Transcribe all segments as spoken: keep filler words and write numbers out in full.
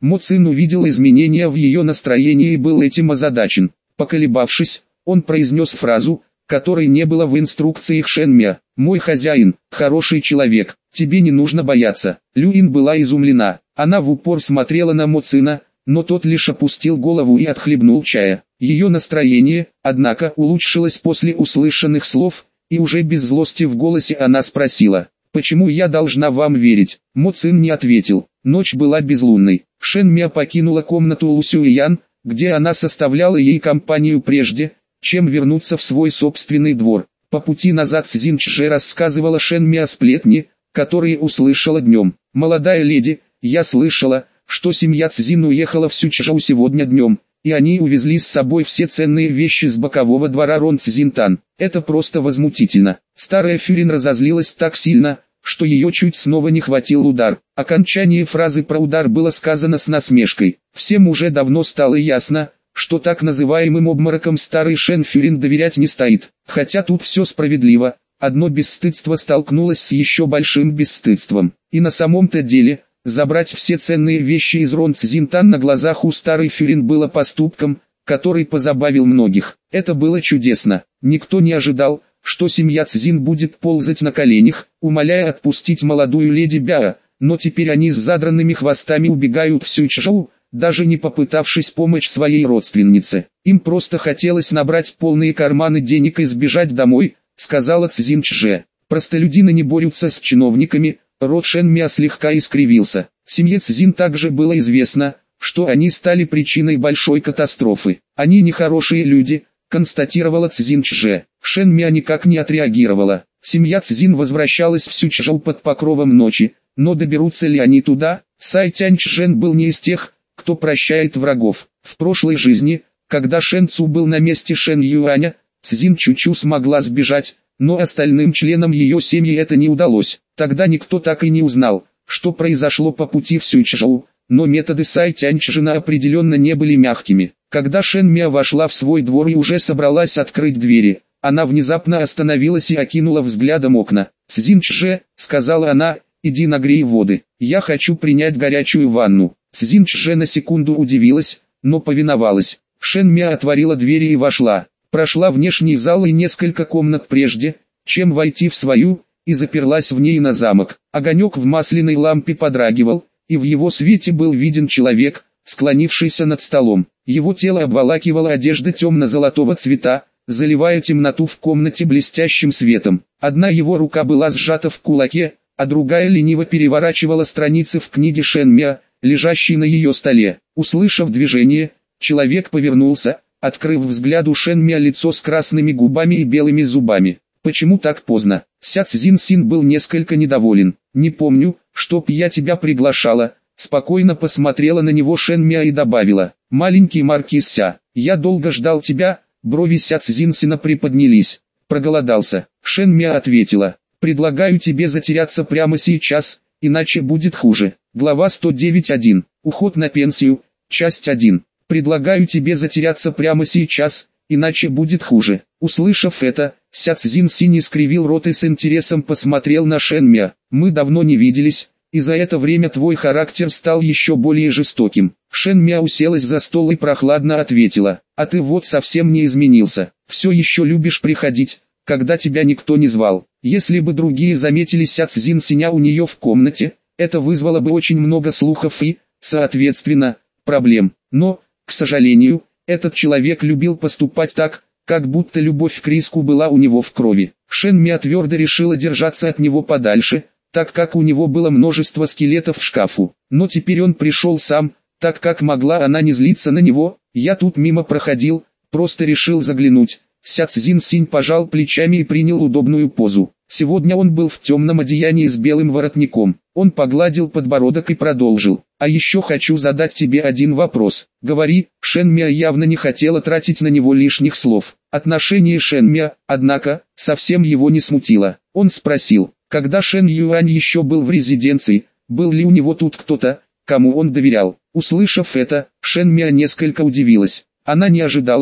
Мо Цин увидел изменения в ее настроении и был этим озадачен. Поколебавшись, он произнес фразу, которой не было в инструкциях Шэн Мя. «Мой хозяин, хороший человек, тебе не нужно бояться». Люин была изумлена. Она в упор смотрела на Мо Цина, но тот лишь опустил голову и отхлебнул чая. Ее настроение, однако, улучшилось после услышанных слов, и уже без злости в голосе она спросила: «Почему я должна вам верить?» Мо Цин не ответил. Ночь была безлунной. Шэн Мя покинула комнату Лу Сюэян, где она составляла ей компанию прежде, чем вернуться в свой собственный двор. По пути назад Цзин Чже рассказывала Шэн Мя сплетни, которые услышала днем. «Молодая леди, я слышала, что семья Цзин уехала в Сючжоу сегодня днем, и они увезли с собой все ценные вещи с бокового двора Рон Цзинтан. Это просто возмутительно». Старая Фюрин разозлилась так сильно, что ее чуть снова не хватил удар. Окончание фразы про удар было сказано с насмешкой. Всем уже давно стало ясно, что так называемым обмороком старый Шэн Фюрин доверять не стоит. Хотя тут все справедливо, одно бесстыдство столкнулось с еще большим бесстыдством. И на самом-то деле, забрать все ценные вещи из Рон Цзинтан на глазах у старой Фюрин было поступком, который позабавил многих. Это было чудесно. Никто не ожидал, что семья Цзин будет ползать на коленях, умоляя отпустить молодую леди Бяо, но теперь они с задранными хвостами убегают в Сючжоу, даже не попытавшись помочь своей родственнице. Им просто хотелось набрать полные карманы денег и сбежать домой, сказала Цзин Чже. Простолюдины не борются с чиновниками. Рот Шэн Мя слегка искривился. Семье Цзин также было известно, что они стали причиной большой катастрофы. Они нехорошие люди, констатировала Цзин Чже. Шэн Мя никак не отреагировала. Семья Цзин возвращалась в Сючжоу под покровом ночи, но доберутся ли они туда? Сай Тяньчжэн был не из тех, кто прощает врагов. В прошлой жизни, когда Шэн Цу был на месте Шэн Юаня, Цзин Чучу смогла сбежать, но остальным членам ее семьи это не удалось. Тогда никто так и не узнал, что произошло по пути в Сючжоу, но методы Сай Тяньчжэна определенно не были мягкими. Когда Шэн Мя вошла в свой двор и уже собралась открыть двери, она внезапно остановилась и окинула взглядом окна. «Цзин Чже», — сказала она, — «иди нагрей воды, я хочу принять горячую ванну». Цзин Чже на секунду удивилась, но повиновалась. Шэн Мя отворила двери и вошла. Прошла внешний зал и несколько комнат прежде, чем войти в свою, и заперлась в ней на замок. Огонек в масляной лампе подрагивал, и в его свете был виден человек, склонившийся над столом. Его тело обволакивала одежда темно-золотого цвета, заливая темноту в комнате блестящим светом. Одна его рука была сжата в кулаке, а другая лениво переворачивала страницы в книге Шэн Мя, лежащей на ее столе. Услышав движение, человек повернулся, открыв взгляду Шэн Мя лицо с красными губами и белыми зубами. «Почему так поздно?» Ся Цзин Син был несколько недоволен. «Не помню, чтоб я тебя приглашала». Спокойно посмотрела на него Шэн Мя и добавила: «Маленький маркиз Ся, я долго ждал тебя». Брови Ся Цзин Сина приподнялись. «Проголодался». Шэн Мя ответила: «Предлагаю тебе затеряться прямо сейчас, иначе будет хуже». Глава сто девять точка один. Уход на пенсию. Часть один. «Предлагаю тебе затеряться прямо сейчас, иначе будет хуже». Услышав это, Ся Цзин Синь искривил рот и с интересом посмотрел на Шэн Мя. «Мы давно не виделись, и за это время твой характер стал еще более жестоким». Шэн Мя уселась за стол и прохладно ответила: «А ты вот совсем не изменился. Все еще любишь приходить, когда тебя никто не звал». Если бы другие заметили Ся Цзин Синя у нее в комнате, это вызвало бы очень много слухов и, соответственно, проблем. Но, к сожалению, этот человек любил поступать так, как будто любовь к риску была у него в крови. Шэн Мя твердо решила держаться от него подальше, так как у него было множество скелетов в шкафу. Но теперь он пришел сам, так как могла она не злиться на него. «Я тут мимо проходил, просто решил заглянуть». Ся Цзин Синь пожал плечами и принял удобную позу. Сегодня он был в темном одеянии с белым воротником. Он погладил подбородок и продолжил: «А еще хочу задать тебе один вопрос». «Говори». Шэн Мя явно не хотела тратить на него лишних слов. Отношение Шэн Мя, однако, совсем его не смутило. Он спросил: когда Шэн Юань еще был в резиденции, был ли у него тут кто-то, кому он доверял? Услышав это, Шэн Мя несколько удивилась. Она не ожидала,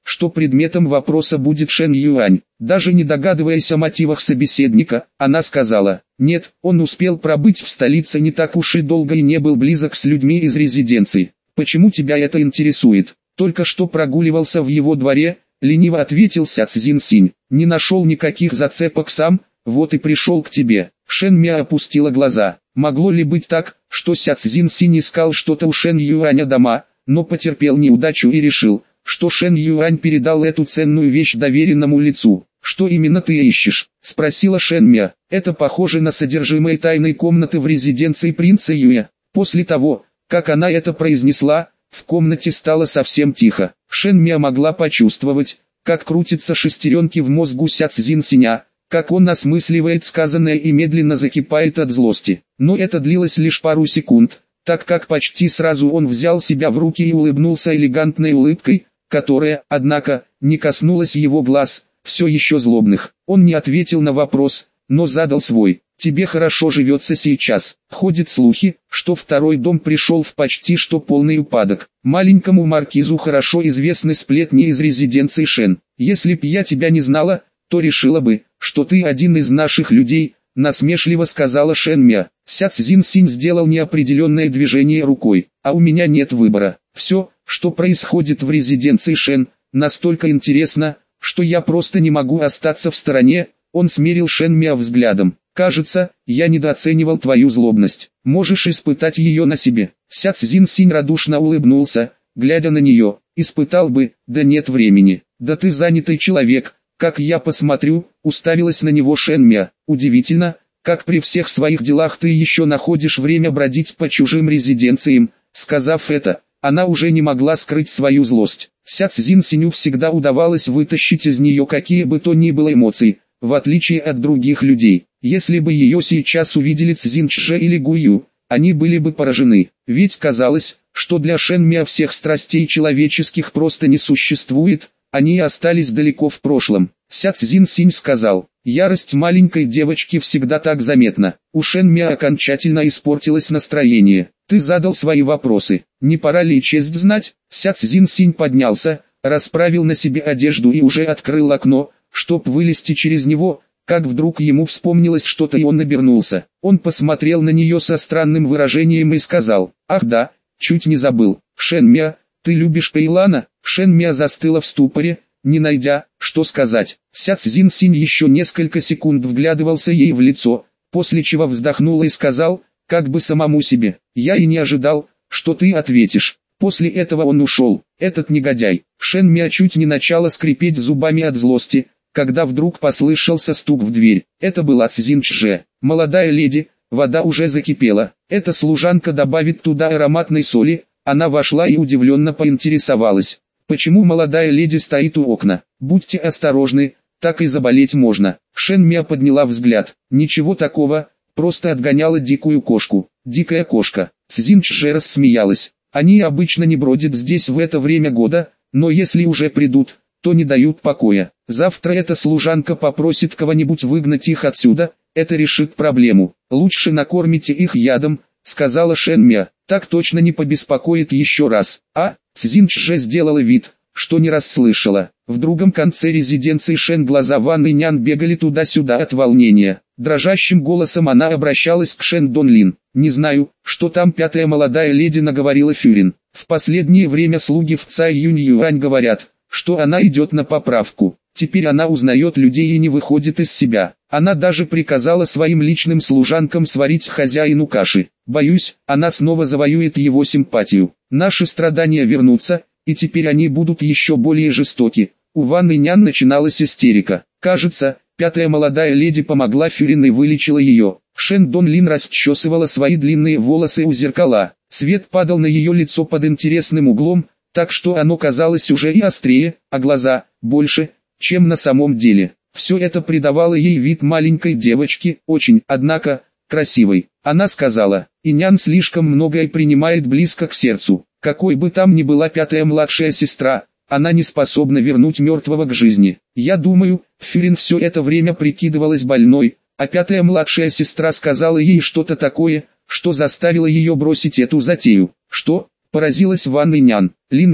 что предметом вопроса будет Шэн Юань. Даже не догадываясь о мотивах собеседника, она сказала: «Нет, он успел пробыть в столице не так уж и долго и не был близок с людьми из резиденции. Почему тебя это интересует?» «Только что прогуливался в его дворе», — лениво ответил Ся Цзиньсинь. «Не нашел никаких зацепок сам, вот и пришел к тебе». Шэн Мя опустила глаза. Могло ли быть так, что Ся Цзиньсинь искал что-то у Шэн Юаня дома, но потерпел неудачу и решил, что Шэн Юань передал эту ценную вещь доверенному лицу? «Что именно ты ищешь?» — спросила Шэн Мя. «Это похоже на содержимое тайной комнаты в резиденции принца Юэ». После того, как она это произнесла, в комнате стало совсем тихо. Шэн Мя могла почувствовать, как крутятся шестеренки в мозгу Ся Цзиньсиня, как он осмысливает сказанное и медленно закипает от злости. Но это длилось лишь пару секунд, так как почти сразу он взял себя в руки и улыбнулся элегантной улыбкой, которая, однако, не коснулась его глаз, все еще злобных. Он не ответил на вопрос, но задал свой. «Тебе хорошо живется сейчас». Ходят слухи, что второй дом пришел в почти что полный упадок. Маленькому маркизу хорошо известны сплетни из резиденции Шэн. «Если б я тебя не знала, то решила бы, что ты один из наших людей», — насмешливо сказала Шэн Мя. Ся Цзиньсинь сделал неопределенное движение рукой. «А у меня нет выбора. Все, что происходит в резиденции Шэн, настолько интересно, что я просто не могу остаться в стороне». Он смерил Шэн Мя взглядом. «Кажется, я недооценивал твою злобность. Можешь испытать ее на себе». Ся Цзиньсинь радушно улыбнулся, глядя на нее. «Испытал бы, да нет времени». «Да ты занятый человек, как я посмотрю», — уставилась на него Шэн Мя. «Удивительно, как при всех своих делах ты еще находишь время бродить по чужим резиденциям». Сказав это, она уже не могла скрыть свою злость. Ся Цзиньсиню всегда удавалось вытащить из нее какие бы то ни было эмоции, в отличие от других людей. Если бы ее сейчас увидели Цзиньчже или Гую, они были бы поражены. Ведь казалось, что для Шэн Мя всех страстей человеческих просто не существует, они остались далеко в прошлом. Ся Цзиньсинь сказал: «Ярость маленькой девочки всегда так заметна». У Шэн Мя окончательно испортилось настроение. «Ты задал свои вопросы, не пора ли честь знать?» Ся Цзиньсинь поднялся, расправил на себе одежду и уже открыл окно, чтоб вылезти через него, как вдруг ему вспомнилось что-то и он обернулся. Он посмотрел на нее со странным выражением и сказал: «Ах да, чуть не забыл. Шэн Мя, ты любишь Кэйлана?» Шэн Мя застыла в ступоре, не найдя, что сказать. Ся Цзиньсинь еще несколько секунд вглядывался ей в лицо, после чего вздохнул и сказал, как бы самому себе: «Я и не ожидал, что ты ответишь». После этого он ушел. Этот негодяй. Шэн Мя чуть не начала скрипеть зубами от злости, когда вдруг послышался стук в дверь. Это была Цзиньчже. «Молодая леди, вода уже закипела. Эта служанка добавит туда ароматной соли». Она вошла и удивленно поинтересовалась: «Почему молодая леди стоит у окна? Будьте осторожны, так и заболеть можно». Шэн Мя подняла взгляд. «Ничего такого, просто отгоняла дикую кошку». «Дикая кошка». Цзиньчже рассмеялась. «Они обычно не бродят здесь в это время года, но если уже придут, то не дают покоя. Завтра эта служанка попросит кого-нибудь выгнать их отсюда, это решит проблему. Лучше накормите их ядом», — сказала Шэн Мя. «Так точно не побеспокоит еще раз». А Цзиньчже сделала вид, что не расслышала. В другом конце резиденции Шэн глаза Ван Инян бегали туда-сюда от волнения. Дрожащим голосом она обращалась к Шэн Донлин. «Не знаю, что там пятая молодая леди наговорила Фюрин. В последнее время слуги в Цай Юнь Юань говорят, что она идет на поправку. Теперь она узнает людей и не выходит из себя. Она даже приказала своим личным служанкам сварить хозяину каши. Боюсь, она снова завоюет его симпатию. Наши страдания вернутся, и теперь они будут еще более жестоки». У Ван Инян начиналась истерика. Кажется, пятая молодая леди помогла Фюрин и вылечила ее. Шэн Донлин расчесывала свои длинные волосы у зеркала. Свет падал на ее лицо под интересным углом, так что оно казалось уже и острее, а глаза – больше, чем на самом деле. Все это придавало ей вид маленькой девочки, очень, однако, красивой. Она сказала: «Инян слишком многое принимает близко к сердцу. Какой бы там ни была пятая младшая сестра, она не способна вернуть мертвого к жизни. Я думаю, Фюрин все это время прикидывалась больной, а пятая младшая сестра сказала ей что-то такое, что заставило ее бросить эту затею». «Что?» – поразилась Ван Инян. «Линер,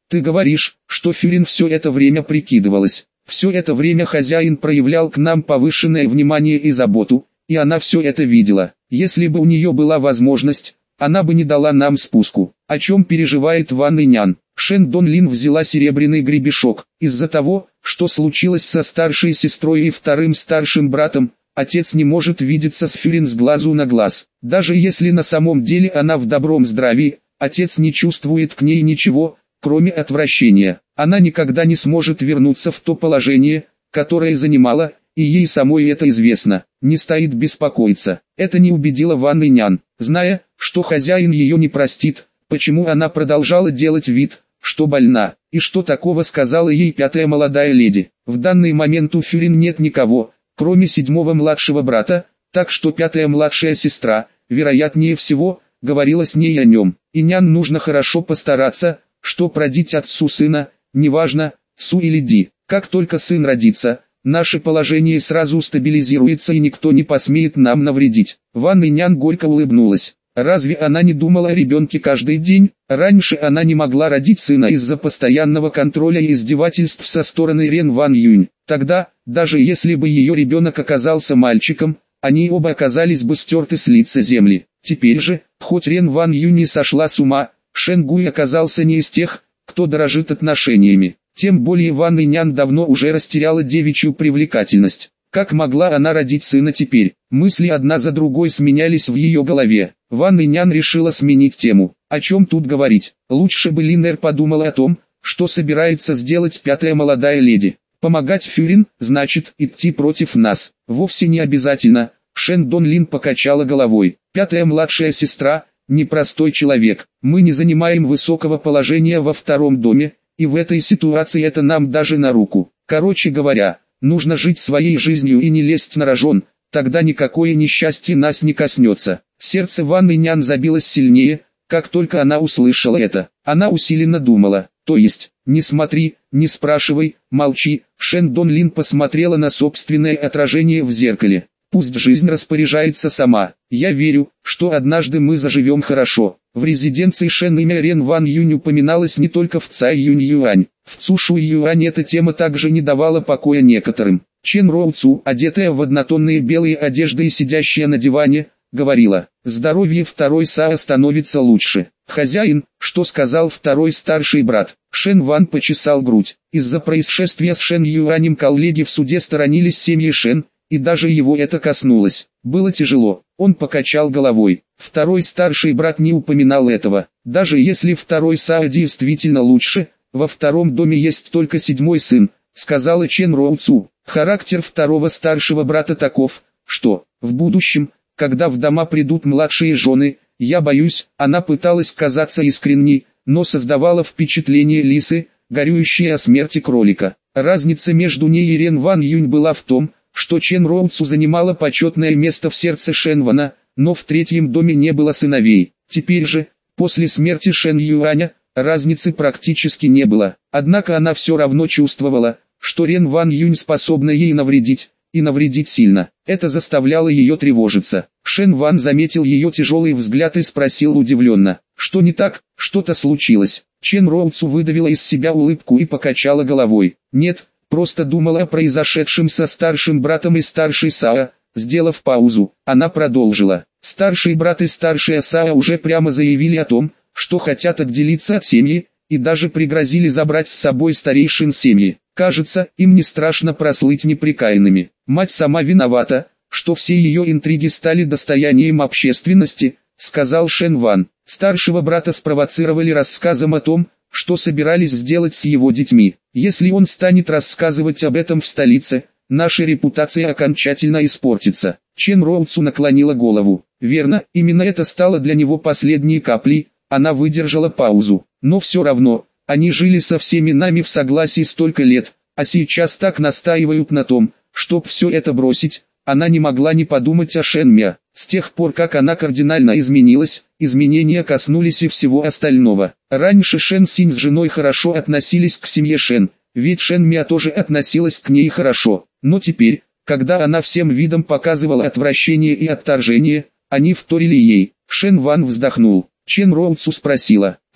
Ты говоришь, что Фюрин все это время прикидывалась. Все это время хозяин проявлял к нам повышенное внимание и заботу, и она все это видела. Если бы у нее была возможность, она бы не дала нам спуску. О чем переживает Ван Инян? Шэн Донлин взяла серебряный гребешок. Из-за того, что случилось со старшей сестрой и вторым старшим братом, отец не может видеться с Фюрин с глазу на глаз. Даже если на самом деле она в добром здравии, отец не чувствует к ней ничего, кроме отвращения. Она никогда не сможет вернуться в то положение, которое занимала, и ей самой это известно. Не стоит беспокоиться. Это не убедило Ван Инян. Зная, что хозяин ее не простит, почему она продолжала делать вид, что больна, и что такого сказала ей пятая молодая леди. В данный момент у Фюрин нет никого, кроме седьмого младшего брата, так что пятая младшая сестра, вероятнее всего, говорила с ней о нем. Инян нужно хорошо постараться, что родить отцу сына, неважно, Су или Ди. Как только сын родится, наше положение сразу стабилизируется и никто не посмеет нам навредить. Ван Инян горько улыбнулась. Разве она не думала о ребенке каждый день? Раньше она не могла родить сына из-за постоянного контроля и издевательств со стороны Рен Ван Юнь. Тогда, даже если бы ее ребенок оказался мальчиком, они оба оказались бы стерты с лица земли. Теперь же, хоть Рен Ван Юнь не сошла с ума, Шэн Гуй оказался не из тех, кто дорожит отношениями. Тем более Ван Инян давно уже растеряла девичью привлекательность. Как могла она родить сына теперь? Мысли одна за другой сменялись в ее голове. Ван Инян решила сменить тему. О чем тут говорить? Лучше бы Линнер подумала о том, что собирается сделать пятая молодая леди. Помогать Фюрин, значит идти против нас. Вовсе не обязательно. Шэн Донлин покачала головой. Пятая младшая сестра – непростой человек. Мы не занимаем высокого положения во втором доме, и в этой ситуации это нам даже на руку. Короче говоря, нужно жить своей жизнью и не лезть на рожон, тогда никакое несчастье нас не коснется. Сердце Ван Инян забилось сильнее, как только она услышала это. Она усиленно думала, то есть, не смотри, не спрашивай, молчи. Шэн Донлин посмотрела на собственное отражение в зеркале. Пусть жизнь распоряжается сама. Я верю, что однажды мы заживем хорошо. В резиденции Шэн имя Рен Ван Юнь упоминалось не только в Цай Юнь Юань. В Цушу Юань эта тема также не давала покоя некоторым. Чен Роу Цу, одетая в однотонные белые одежды и сидящая на диване, говорила, здоровье второй Саа становится лучше. Хозяин, что сказал второй старший брат? Шэн Ван почесал грудь. Из-за происшествия с Шэн Юанем коллеги в суде сторонились семьи Шэн, и даже его это коснулось. Было тяжело, он покачал головой. Второй старший брат не упоминал этого. Даже если второй Саа действительно лучше, во втором доме есть только седьмой сын, сказала Чен Роу Цу. Характер второго старшего брата таков, что, в будущем, когда в дома придут младшие жены, я боюсь, она пыталась казаться искренней, но создавала впечатление лисы, горюющей о смерти кролика. Разница между ней и Рен Ван Юнь была в том, что Чен Роу Цу занимала почетное место в сердце Шэн Вана, но в третьем доме не было сыновей. Теперь же, после смерти Шэн Юаня, разницы практически не было. Однако она все равно чувствовала, что Рен Ван Юнь способна ей навредить, и навредить сильно. Это заставляло ее тревожиться. Шэн Ван заметил ее тяжелый взгляд и спросил удивленно, что не так, что-то случилось. Чен Роу Цу выдавила из себя улыбку и покачала головой. Нет, просто думала о произошедшем со старшим братом и старшей Саа. Сделав паузу, она продолжила. Старший брат и старшая Саа уже прямо заявили о том, что хотят отделиться от семьи, и даже пригрозили забрать с собой старейшин семьи. Кажется, им не страшно прослыть неприкаянными. Мать сама виновата, что все ее интриги стали достоянием общественности, сказал Шэн Ван. Старшего брата спровоцировали рассказом о том, что собирались сделать с его детьми. Если он станет рассказывать об этом в столице, наша репутация окончательно испортится. Чен Роу Цу наклонила голову. Верно, именно это стало для него последней каплей. Она выдержала паузу. Но все равно, они жили со всеми нами в согласии столько лет, а сейчас так настаивают на том, чтоб все это бросить. Она не могла не подумать о Шэн Мя. С тех пор, как она кардинально изменилась, изменения коснулись и всего остального. Раньше Шэн Синь с женой хорошо относились к семье Шэн, ведь Шэн Мя тоже относилась к ней хорошо. Но теперь, когда она всем видом показывала отвращение и отторжение, они вторили ей. Шэн Ван вздохнул. Чен Роу Цу спросила,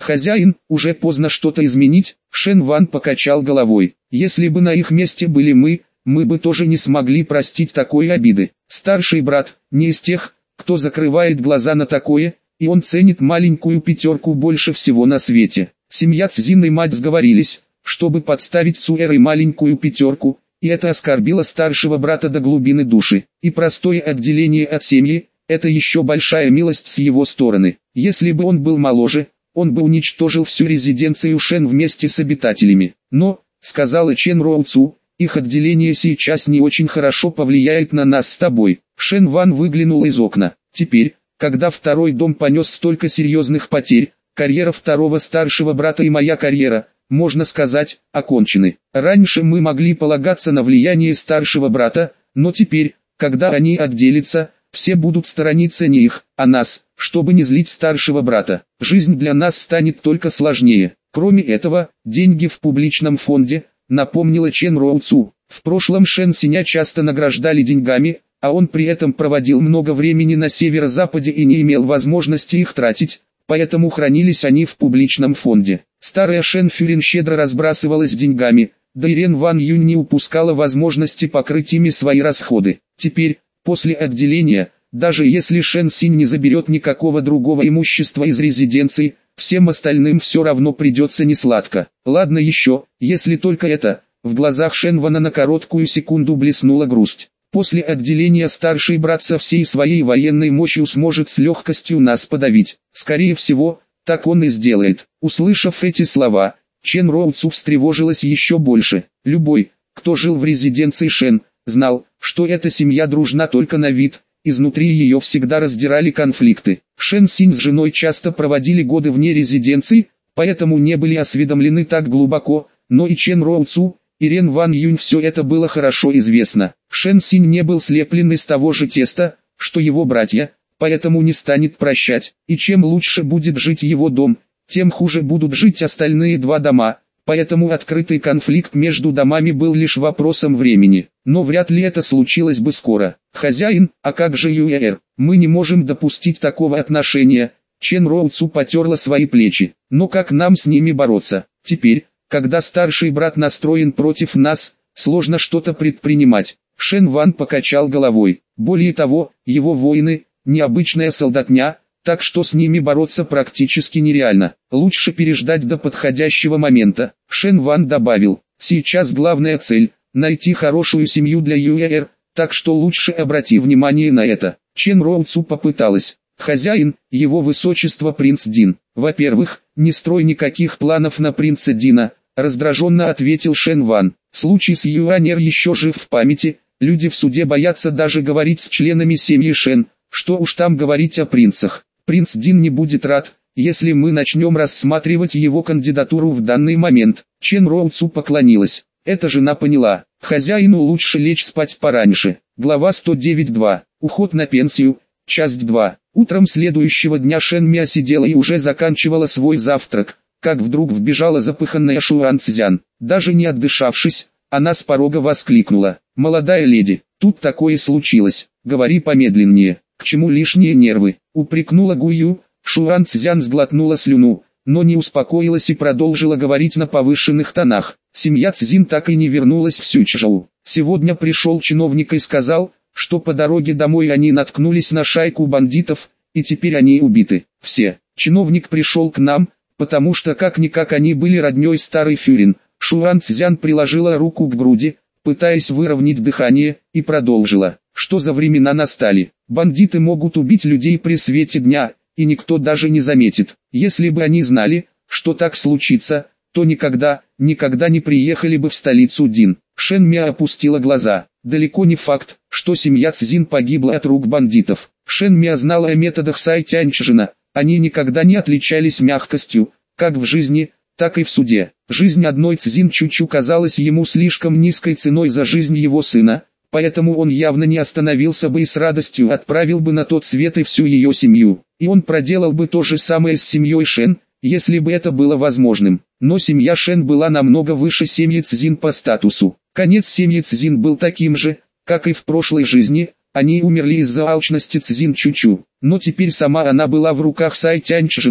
Хозяин, уже поздно что-то изменить, Шен Ван покачал головой. Если бы на их месте были мы, мы бы тоже не смогли простить такой обиды. Старший брат, не из тех, кто закрывает глаза на такое, и он ценит маленькую пятерку больше всего на свете. Семья Цзин и мать сговорились, чтобы подставить Цуэрой маленькую пятерку, и это оскорбило старшего брата до глубины души. И простое отделение от семьи – это еще большая милость с его стороны. Если бы он был моложе, он бы уничтожил всю резиденцию Шен вместе с обитателями. Но, сказала Чен Роу Цу, их отделение сейчас не очень хорошо повлияет на нас с тобой. Шен Ван выглянул из окна. Теперь, когда второй дом понес столько серьезных потерь, карьера второго старшего брата и моя карьера, можно сказать, окончены. Раньше мы могли полагаться на влияние старшего брата, но теперь, когда они отделятся, все будут сторониться не их, а нас, чтобы не злить старшего брата. Жизнь для нас станет только сложнее. Кроме этого, деньги в публичном фонде, напомнила Чен Роу Цу. В прошлом Шен Синя часто награждали деньгами, а он при этом проводил много времени на северо-западе и не имел возможности их тратить, поэтому хранились они в публичном фонде. Старая Шен Фюрин щедро разбрасывалась деньгами, да и Рен Ван Юнь не упускала возможности покрыть ими свои расходы. Теперь, после отделения, даже если Шен Синь не заберет никакого другого имущества из резиденции, всем остальным все равно придется несладко. Ладно еще, если только это. В глазах Шен Вана на короткую секунду блеснула грусть. После отделения старший брат со всей своей военной мощью сможет с легкостью нас подавить. Скорее всего, так он и сделает. Услышав эти слова, Чен Роу Цу встревожилась еще больше. Любой, кто жил в резиденции Шен, знал, что эта семья дружна только на вид. Изнутри ее всегда раздирали конфликты. Шен Синь с женой часто проводили годы вне резиденции, поэтому не были осведомлены так глубоко, но и Чен Роу Цу, и Рен Ван Юнь все это было хорошо известно. Шен Синь не был слеплен из того же теста, что его братья, поэтому не станет прощать, и чем лучше будет жить его дом, тем хуже будут жить остальные два дома. Поэтому открытый конфликт между домами был лишь вопросом времени, но вряд ли это случилось бы скоро. Хозяин, а как же Юэр? Мы не можем допустить такого отношения. Чен Роу Цу потерла свои плечи. Но как нам с ними бороться? Теперь, когда старший брат настроен против нас, сложно что-то предпринимать. Шен Ван покачал головой. Более того, его воины, необычная солдатня, так что с ними бороться практически нереально. Лучше переждать до подходящего момента. Шен Ван добавил, сейчас главная цель – найти хорошую семью для Юэр, так что лучше обрати внимание на это. Чен Роу Цу попыталась. Хозяин, его высочество принц Дин. Во-первых, не строй никаких планов на принца Дина, раздраженно ответил Шен Ван. Случай с Юанер еще жив в памяти, люди в суде боятся даже говорить с членами семьи Шен, что уж там говорить о принцах. Принц Дин не будет рад, если мы начнем рассматривать его кандидатуру в данный момент. Чен Роу Цу поклонилась. Эта жена поняла. Хозяину лучше лечь спать пораньше. Глава сто девять точка два. Уход на пенсию. Часть два. Утром следующего дня Шен Мя сидела и уже заканчивала свой завтрак, как вдруг вбежала запыханная Шуан Цзян. Даже не отдышавшись, она с порога воскликнула. «Молодая леди, тут такое случилось. Говори помедленнее. К чему лишние нервы?» Упрекнула Гую. Шуан Цзян сглотнула слюну, но не успокоилась и продолжила говорить на повышенных тонах. Семья Цзин так и не вернулась в Сючжоу. Сегодня пришел чиновник и сказал, что по дороге домой они наткнулись на шайку бандитов, и теперь они убиты. Все. Чиновник пришел к нам, потому что как-никак они были родней старый Фюрин. Шуан Цзян приложила руку к груди, пытаясь выровнять дыхание, и продолжила. Что за времена настали? Бандиты могут убить людей при свете дня, и никто даже не заметит. Если бы они знали, что так случится, то никогда, никогда не приехали бы в столицу Дин. Шен Мя опустила глаза. Далеко не факт, что семья Цзин погибла от рук бандитов. Шен Мя знала о методах Сай Тяньчжина. Они никогда не отличались мягкостью, как в жизни, так и в суде. Жизнь одной Цзин Чучу казалась ему слишком низкой ценой за жизнь его сына, поэтому он явно не остановился бы и с радостью отправил бы на тот свет и всю ее семью. И он проделал бы то же самое с семьей Шен, если бы это было возможным. Но семья Шен была намного выше семьи Цзин по статусу. Конец семьи Цзин был таким же, как и в прошлой жизни, они умерли из-за алчности Цзин Чучу. Но теперь сама она была в руках Сай Тяньчжина,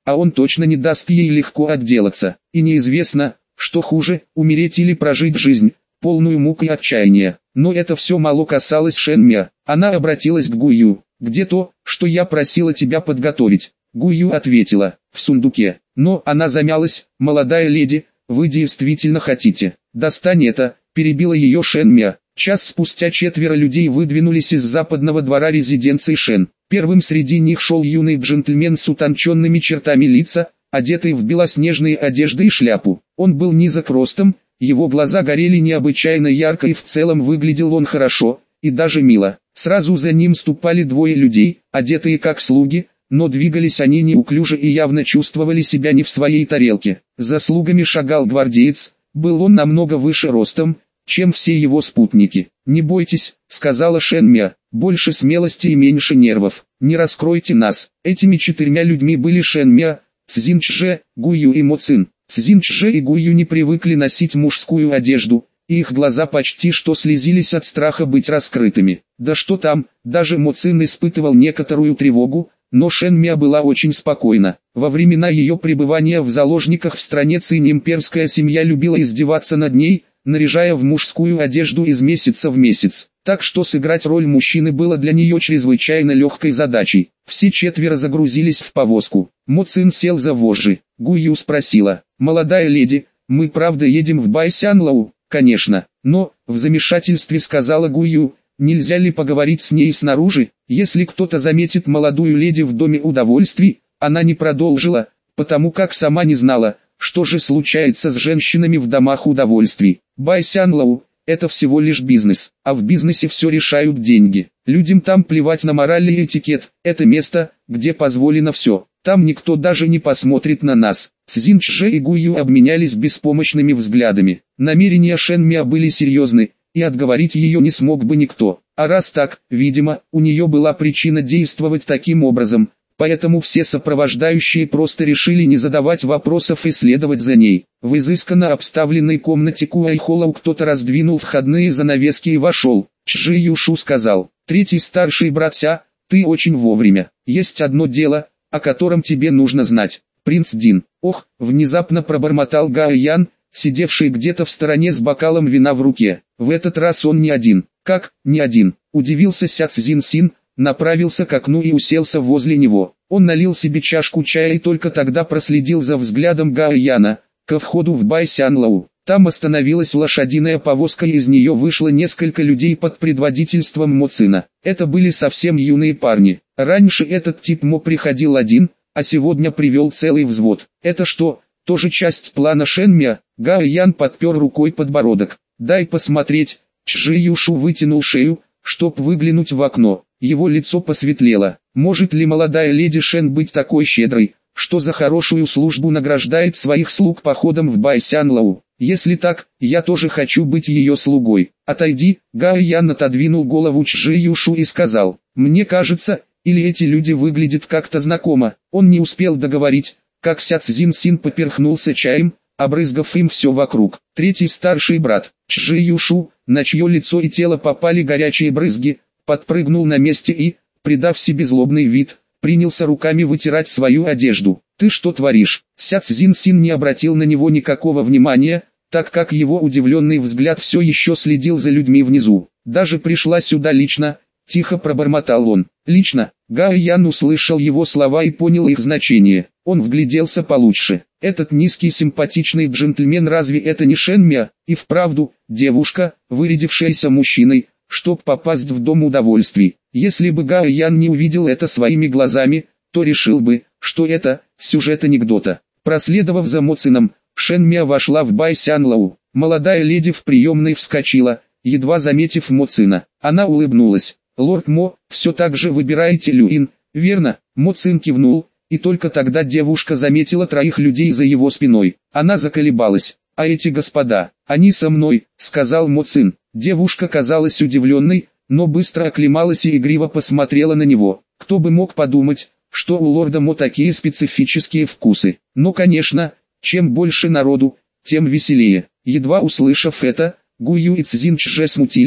а он точно не даст ей легко отделаться. И неизвестно, что хуже, умереть или прожить жизнь, полную мук и отчаяния. Но это все мало касалось Шэньмя. Она обратилась к Гую. «Где то, что я просила тебя подготовить?» Гую ответила: «В сундуке». Но она замялась. «Молодая леди, вы действительно хотите?» «Достань это», перебила ее Шэньмя. Час спустя четверо людей выдвинулись из западного двора резиденции Шэн. Первым среди них шел юный джентльмен с утонченными чертами лица, одетый в белоснежные одежды и шляпу. Он был низок ростом, его глаза горели необычайно ярко и в целом выглядел он хорошо, и даже мило. Сразу за ним ступали двое людей, одетые как слуги, но двигались они неуклюже и явно чувствовали себя не в своей тарелке. За слугами шагал гвардеец, был он намного выше ростом, чем все его спутники. «Не бойтесь», — сказала Шэньмя, — «больше смелости и меньше нервов. Не раскройте нас». Этими четырьмя людьми были Шэньмя, Цзиньчже, Гую и Мо Цин. Цзиньчже и Гую не привыкли носить мужскую одежду, и их глаза почти что слезились от страха быть раскрытыми. Да что там, даже Мо Цин испытывал некоторую тревогу, но Шэньмя была очень спокойна. Во времена ее пребывания в заложниках в стране Цинь имперская семья любила издеваться над ней, наряжая в мужскую одежду из месяца в месяц. Так что сыграть роль мужчины было для нее чрезвычайно легкой задачей. Все четверо загрузились в повозку. Мо Цин сел за вожжи. Гую спросила: «Молодая леди, мы правда едем в Байсянлоу?» «Конечно, но», в замешательстве сказала Гую, «нельзя ли поговорить с ней снаружи?» Если кто-то заметит молодую леди в доме удовольствий, она не продолжила, потому как сама не знала, что же случается с женщинами в домах удовольствий. Байсянлоу – это всего лишь бизнес, а в бизнесе все решают деньги. Людям там плевать на мораль и этикет, это место, где позволено все. Там никто даже не посмотрит на нас. Цзиньчже и Гую обменялись беспомощными взглядами. Намерения Шэньмя были серьезны, и отговорить ее не смог бы никто. А раз так, видимо, у нее была причина действовать таким образом, поэтому все сопровождающие просто решили не задавать вопросов и следовать за ней. В изысканно обставленной комнате Куайхолоу кто-то раздвинул входные занавески и вошел. Чжи Юшу сказал: «Третий старший брат Ся, ты очень вовремя. Есть одно дело, о котором тебе нужно знать. Принц Дин». «Ох», внезапно пробормотал Гао Ян, сидевший где-то в стороне с бокалом вина в руке. «В этот раз он не один». «Как, не один?» – удивился Ся Цзин Син, направился к окну и уселся возле него. Он налил себе чашку чая и только тогда проследил за взглядом Гао Яна, ко входу в Байсянлоу. Там остановилась лошадиная повозка и из нее вышло несколько людей под предводительством Мо Цина. Это были совсем юные парни. Раньше этот тип Мо приходил один, а сегодня привел целый взвод. «Это что, тоже часть плана Шэньмя?» Гао Ян подпер рукой подбородок. «Дай посмотреть». Чжи Юшу вытянул шею, чтоб выглянуть в окно. Его лицо посветлело. «Может ли молодая леди Шэн быть такой щедрой, что за хорошую службу награждает своих слуг походом в Байсянлоу? Если так, я тоже хочу быть ее слугой. Отойди». Гао Ян отодвинул голову Чжи Юшу и сказал: «Мне кажется, или эти люди выглядят как-то знакомо». Он не успел договорить, как Ся Цзин Син поперхнулся чаем, обрызгав им все вокруг. Третий старший брат, Чжи Юшу, на чье лицо и тело попали горячие брызги, подпрыгнул на месте и, придав себе злобный вид, принялся руками вытирать свою одежду. «Ты что творишь?» Ся Цзин Син не обратил на него никакого внимания, так как его удивленный взгляд все еще следил за людьми внизу. «Даже пришла сюда лично», — тихо пробормотал он. «Лично?» Гао Ян услышал его слова и понял их значение. Он вгляделся получше. Этот низкий симпатичный джентльмен, разве это не Шэньмя? И вправду, девушка, вырядившаяся мужчиной, чтоб попасть в дом удовольствий. Если бы Гао Ян не увидел это своими глазами, то решил бы, что это сюжет анекдота. Проследовав за Мо Цином, Шэньмя вошла в Байсянлоу. Молодая леди в приемной вскочила, едва заметив Мо Цина. Она улыбнулась. «Лорд Мо, все так же выбираете Люин, верно?» Мо Цин кивнул, и только тогда девушка заметила троих людей за его спиной. Она заколебалась. «А эти господа, они со мной», — сказал Мо Цин. Девушка казалась удивленной, но быстро оклемалась и игриво посмотрела на него. Кто бы мог подумать, что у лорда Мо такие специфические вкусы. Но, конечно, чем больше народу, тем веселее. Едва услышав это, Гую и Цзиньчже смутились,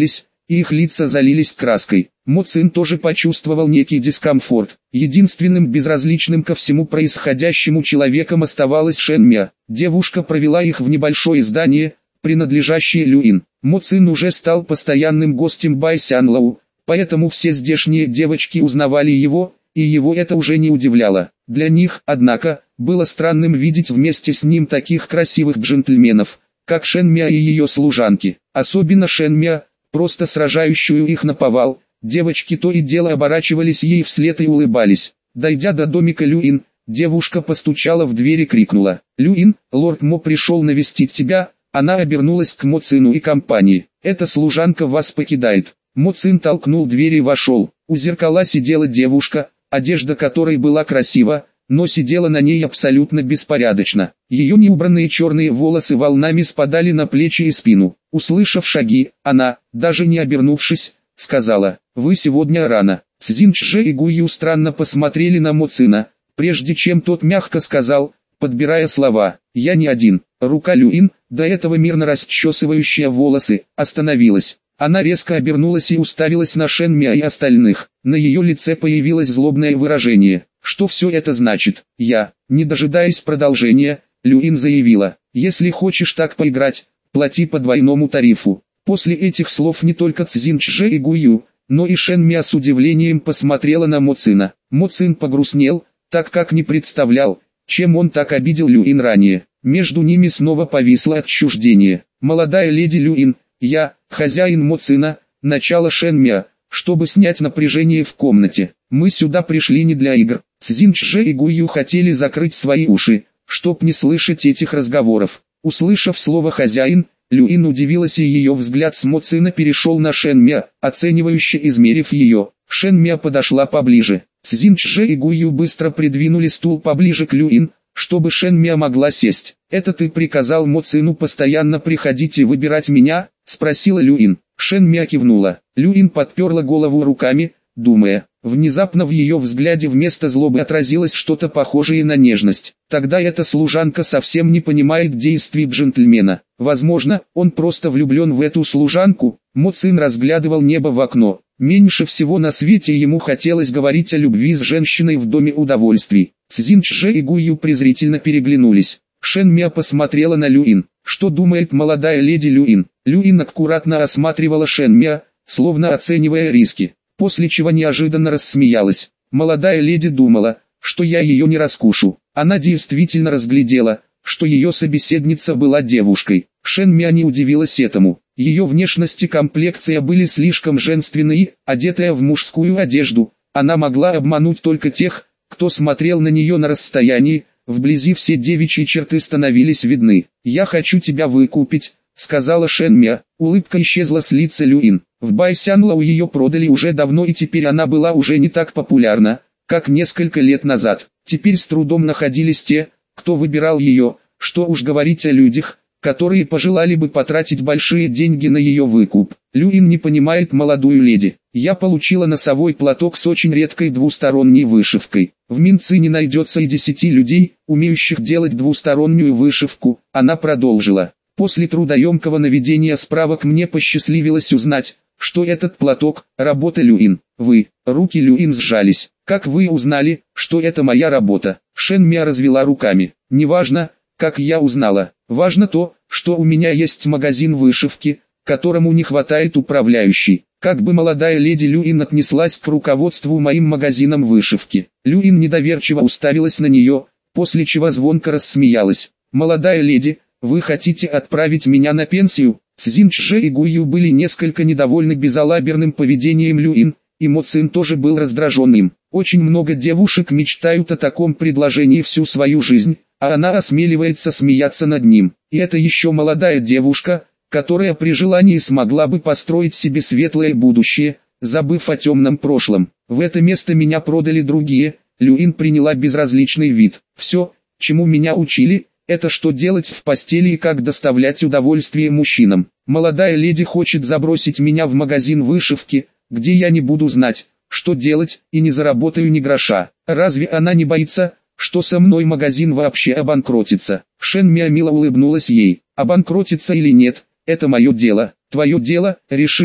и их лица залились краской. Мо Цин тоже почувствовал некий дискомфорт. Единственным безразличным ко всему происходящему человеком оставалась Шэн Мя. Девушка провела их в небольшое здание, принадлежащее Люин. Мо Цин уже стал постоянным гостем Бай Сянлоу, поэтому все здешние девочки узнавали его, и его это уже не удивляло. Для них, однако, было странным видеть вместе с ним таких красивых джентльменов, как Шэн Мя и ее служанки. Особенно Шэн Мя, просто сражающую их наповал. Девочки то и дело оборачивались ей вслед и улыбались. Дойдя до домика Люин, девушка постучала в дверь и крикнула: «Люин, лорд Мо пришел навестить тебя». Она обернулась к Мо Цину и компании. «Эта служанка вас покидает». Мо Цин толкнул дверь и вошел. У зеркала сидела девушка, одежда которой была красива, но сидела на ней абсолютно беспорядочно. Ее неубранные черные волосы волнами спадали на плечи и спину. Услышав шаги, она, даже не обернувшись, сказала: «Вы сегодня рано». Цзин Чжэ и Гуйю странно посмотрели на Мо Цина, прежде чем тот мягко сказал, подбирая слова: «Я не один». Рука Люин, до этого мирно расчесывающая волосы, остановилась. Она резко обернулась и уставилась на Шэн Мя и остальных. На ее лице появилось злобное выражение. «Что все это значит?» «Я». Не дожидаясь продолжения, Люин заявила: «Если хочешь так поиграть, плати по двойному тарифу». После этих слов не только Цзин Чжэ и Гуйю, но и Шэн Мя с удивлением посмотрела на Мо Цина. Мо Цин погрустнел, так как не представлял, чем он так обидел Люин ранее. Между ними снова повисло отчуждение. «Молодая леди Люин, я, хозяин Мо Цина», начало Шэн Мя, чтобы снять напряжение в комнате. «Мы сюда пришли не для игр». Цзин Чжэ и Гуйю хотели закрыть свои уши, чтоб не слышать этих разговоров. Услышав слово «хозяин», Люин удивилась, и ее взгляд с Мо Цина перешел на Шэн Мя, оценивающе измерив ее. Шэн Мя подошла поближе. Цзин Чжэ и Гуйю быстро придвинули стул поближе к Люин, чтобы Шэн Мя могла сесть. «Это ты приказал Мо Цину постоянно приходить и выбирать меня?» — спросила Люин. Шэн Мя кивнула. Люин подперла голову руками, думая. Внезапно в ее взгляде вместо злобы отразилось что-то похожее на нежность. Тогда эта служанка совсем не понимает действий джентльмена. Возможно, он просто влюблен в эту служанку. Мо Цин разглядывал небо в окно. Меньше всего на свете ему хотелось говорить о любви с женщиной в доме удовольствий. Цзин Чжэ и Гуйю презрительно переглянулись. Шэн Мя посмотрела на Люин. Что думает молодая леди Люин? Люин аккуратно осматривала Шэн Мя, словно оценивая риски, после чего неожиданно рассмеялась. Молодая леди думала, что я ее не раскушу. Она действительно разглядела, что ее собеседница была девушкой. Шэн Мя не удивилась этому. Ее внешность и комплекция были слишком женственные, одетая в мужскую одежду. Она могла обмануть только тех, кто смотрел на нее на расстоянии. Вблизи все девичьи черты становились видны. «Я хочу тебя выкупить», — сказала Шэн Мя. Улыбка исчезла с лица Люин. В Бай Сянлоу ее продали уже давно, и теперь она была уже не так популярна, как несколько лет назад. Теперь с трудом находились те, кто выбирал ее, что уж говорить о людях, которые пожелали бы потратить большие деньги на ее выкуп. Люин не понимает молодую леди. Я получила носовой платок с очень редкой двусторонней вышивкой. В Минцы не найдется и десяти людей, умеющих делать двустороннюю вышивку. Она продолжила. После трудоемкого наведения справок мне посчастливилось узнать, что этот платок – работа Люин. Вы, руки Люин сжались. Как вы узнали, что это моя работа? Шэн Мя развела руками. Неважно, как я узнала. Важно то, что у меня есть магазин вышивки, которому не хватает управляющей. Как бы молодая леди Люин отнеслась к руководству моим магазином вышивки? Люин недоверчиво уставилась на нее, после чего звонко рассмеялась. «Молодая леди, вы хотите отправить меня на пенсию?» Цзин Чжэ и Гуйю были несколько недовольны безалаберным поведением Люин, и Мо Цин тоже был раздраженным. Очень много девушек мечтают о таком предложении всю свою жизнь, а она осмеливается смеяться над ним. И это еще молодая девушка, которая при желании смогла бы построить себе светлое будущее, забыв о темном прошлом. В это место меня продали другие. Люин приняла безразличный вид. Все, чему меня учили, это что делать в постели и как доставлять удовольствие мужчинам. Молодая леди хочет забросить меня в магазин вышивки, где я не буду знать, что делать, и не заработаю ни гроша. Разве она не боится, что со мной магазин вообще обанкротится? Шэн Мя мило улыбнулась ей. Обанкротится или нет, это мое дело. Твое дело решить,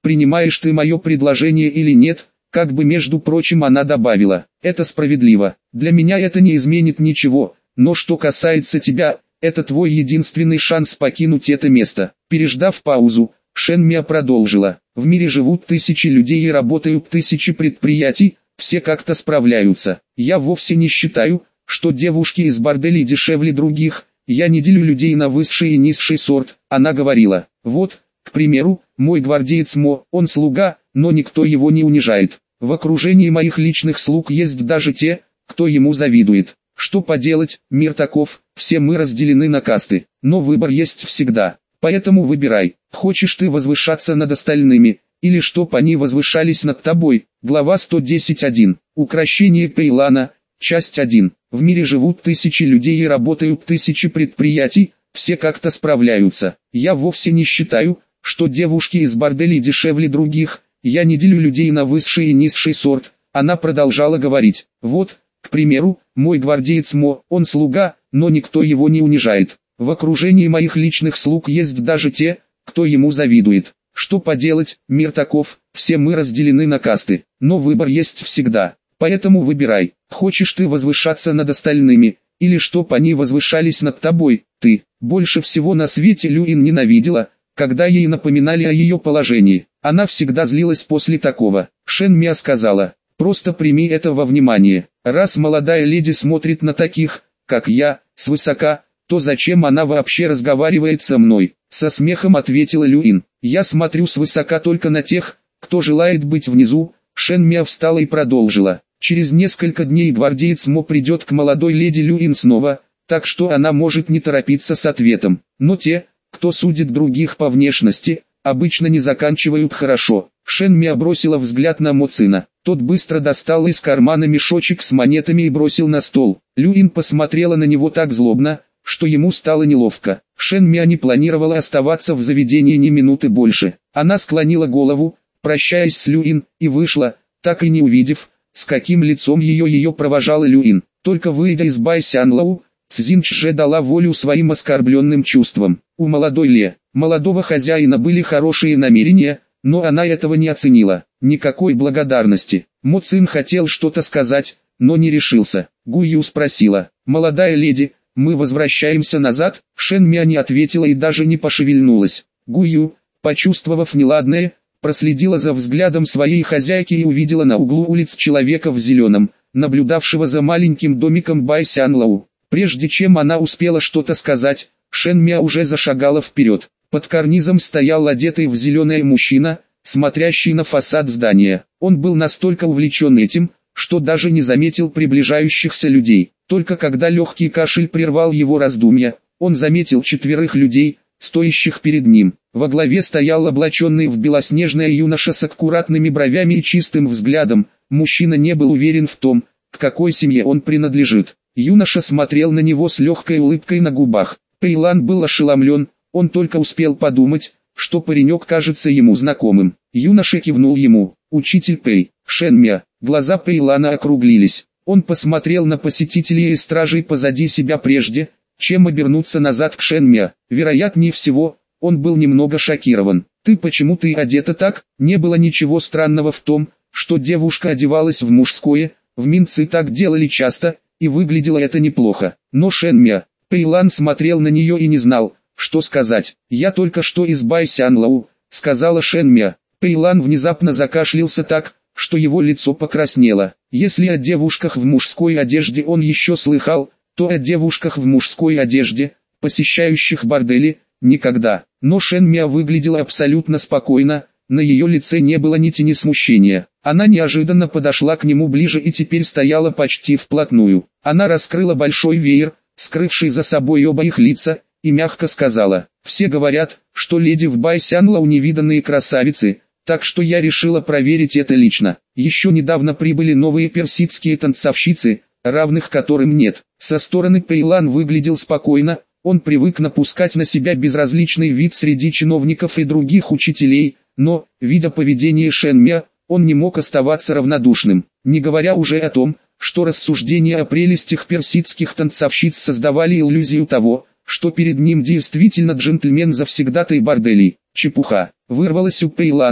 принимаешь ты мое предложение или нет, как бы между прочим она добавила, это справедливо, для меня это не изменит ничего, но что касается тебя, это твой единственный шанс покинуть это место. Переждав паузу, Шен Миа продолжила, в мире живут тысячи людей и работают тысячи предприятий, все как-то справляются. Я вовсе не считаю, что девушки из борделей дешевле других, я не делю людей на высший и низший сорт, она говорила, вот, к примеру, мой гвардеец Мо, он слуга, но никто его не унижает. В окружении моих личных слуг есть даже те, кто ему завидует. Что поделать, мир таков, все мы разделены на касты, но выбор есть всегда. Поэтому выбирай, хочешь ты возвышаться над остальными, или чтоб они возвышались над тобой. Глава сто десять один. Укрощение Пейлана. Часть один. В мире живут тысячи людей и работают тысячи предприятий, все как-то справляются. Я вовсе не считаю, что девушки из борделей дешевле других, я не делю людей на высший и низший сорт. Она продолжала говорить, вот, к примеру, мой гвардеец Мо, он слуга, но никто его не унижает. В окружении моих личных слуг есть даже те, кто ему завидует. Что поделать, мир таков, все мы разделены на касты, но выбор есть всегда. Поэтому выбирай, хочешь ты возвышаться над остальными, или чтоб они возвышались над тобой. Ты, больше всего на свете Люин ненавидела, когда ей напоминали о ее положении. Она всегда злилась после такого. Шен Миа сказала, просто прими это во внимание. Раз молодая леди смотрит на таких, как я, свысока, то зачем она вообще разговаривает со мной? Со смехом ответила Люин. Я смотрю свысока только на тех, кто желает быть внизу. Шен Миа встала и продолжила. Через несколько дней гвардеец Мо придет к молодой леди Люин снова, так что она может не торопиться с ответом. Но те, кто судит других по внешности, обычно не заканчивают хорошо. Шен Миа бросила взгляд на Мо Цина. Тот быстро достал из кармана мешочек с монетами и бросил на стол. Люин посмотрела на него так злобно, что ему стало неловко. Шен Миа не планировала оставаться в заведении ни минуты больше. Она склонила голову, прощаясь с Люин, и вышла, так и не увидев, с каким лицом ее ее провожала Люин. Только выйдя из Бай Сянлоу, Цзин Чже дала волю своим оскорбленным чувствам. У молодой Ле, молодого хозяина были хорошие намерения, но она этого не оценила. Никакой благодарности. Мо Цин хотел что-то сказать, но не решился. Гу Ю спросила, молодая леди, мы возвращаемся назад? Шен Миа не ответила и даже не пошевельнулась. Гу Ю, почувствовав неладное, проследила за взглядом своей хозяйки и увидела на углу улиц человека в зеленом, наблюдавшего за маленьким домиком Бай Сянлоу. Прежде чем она успела что-то сказать, Шен Миа уже зашагала вперед. Под карнизом стоял одетый в зеленое мужчина, смотрящий на фасад здания. Он был настолько увлечен этим, что даже не заметил приближающихся людей. Только когда легкий кашель прервал его раздумья, он заметил четверых людей, стоящих перед ним. Во главе стоял облаченный в белоснежное юноша с аккуратными бровями и чистым взглядом. Мужчина не был уверен в том, к какой семье он принадлежит. Юноша смотрел на него с легкой улыбкой на губах. Пейлан был ошеломлен, он только успел подумать, что паренек кажется ему знакомым. Юноша кивнул ему. «Учитель Пэй, Шен Миа». Глаза Пейлана округлились. Он посмотрел на посетителей и стражей позади себя прежде, чем обернуться назад к Шен Миа. Вероятнее всего, он был немного шокирован. «Ты почему ты одета так?» Не было ничего странного в том, что девушка одевалась в мужское, в Минцы так делали часто, и выглядело это неплохо. Но Шен Миа, Пейлан смотрел на нее и не знал, что сказать. «Я только что из Бай Сянлоу», — сказала Шен Миа. Пейлан внезапно закашлялся так, что его лицо покраснело. Если о девушках в мужской одежде он еще слыхал, то о девушках в мужской одежде, посещающих бордели, никогда. Но Шен Миа выглядела абсолютно спокойно, на ее лице не было ни тени смущения. Она неожиданно подошла к нему ближе и теперь стояла почти вплотную. Она раскрыла большой веер, скрывший за собой оба их лица, и мягко сказала, «Все говорят, что леди в Бай Сянлоу невиданные красавицы, так что я решила проверить это лично. Еще недавно прибыли новые персидские танцовщицы, равных которым нет». Со стороны Пейлан выглядел спокойно, он привык напускать на себя безразличный вид среди чиновников и других учителей, но, видя поведение Шен Миа, он не мог оставаться равнодушным, не говоря уже о том, что рассуждения о прелестях персидских танцовщиц создавали иллюзию того, что перед ним действительно джентльмен завсегдатай борделей. Чепуха, вырвалась у Пейлана,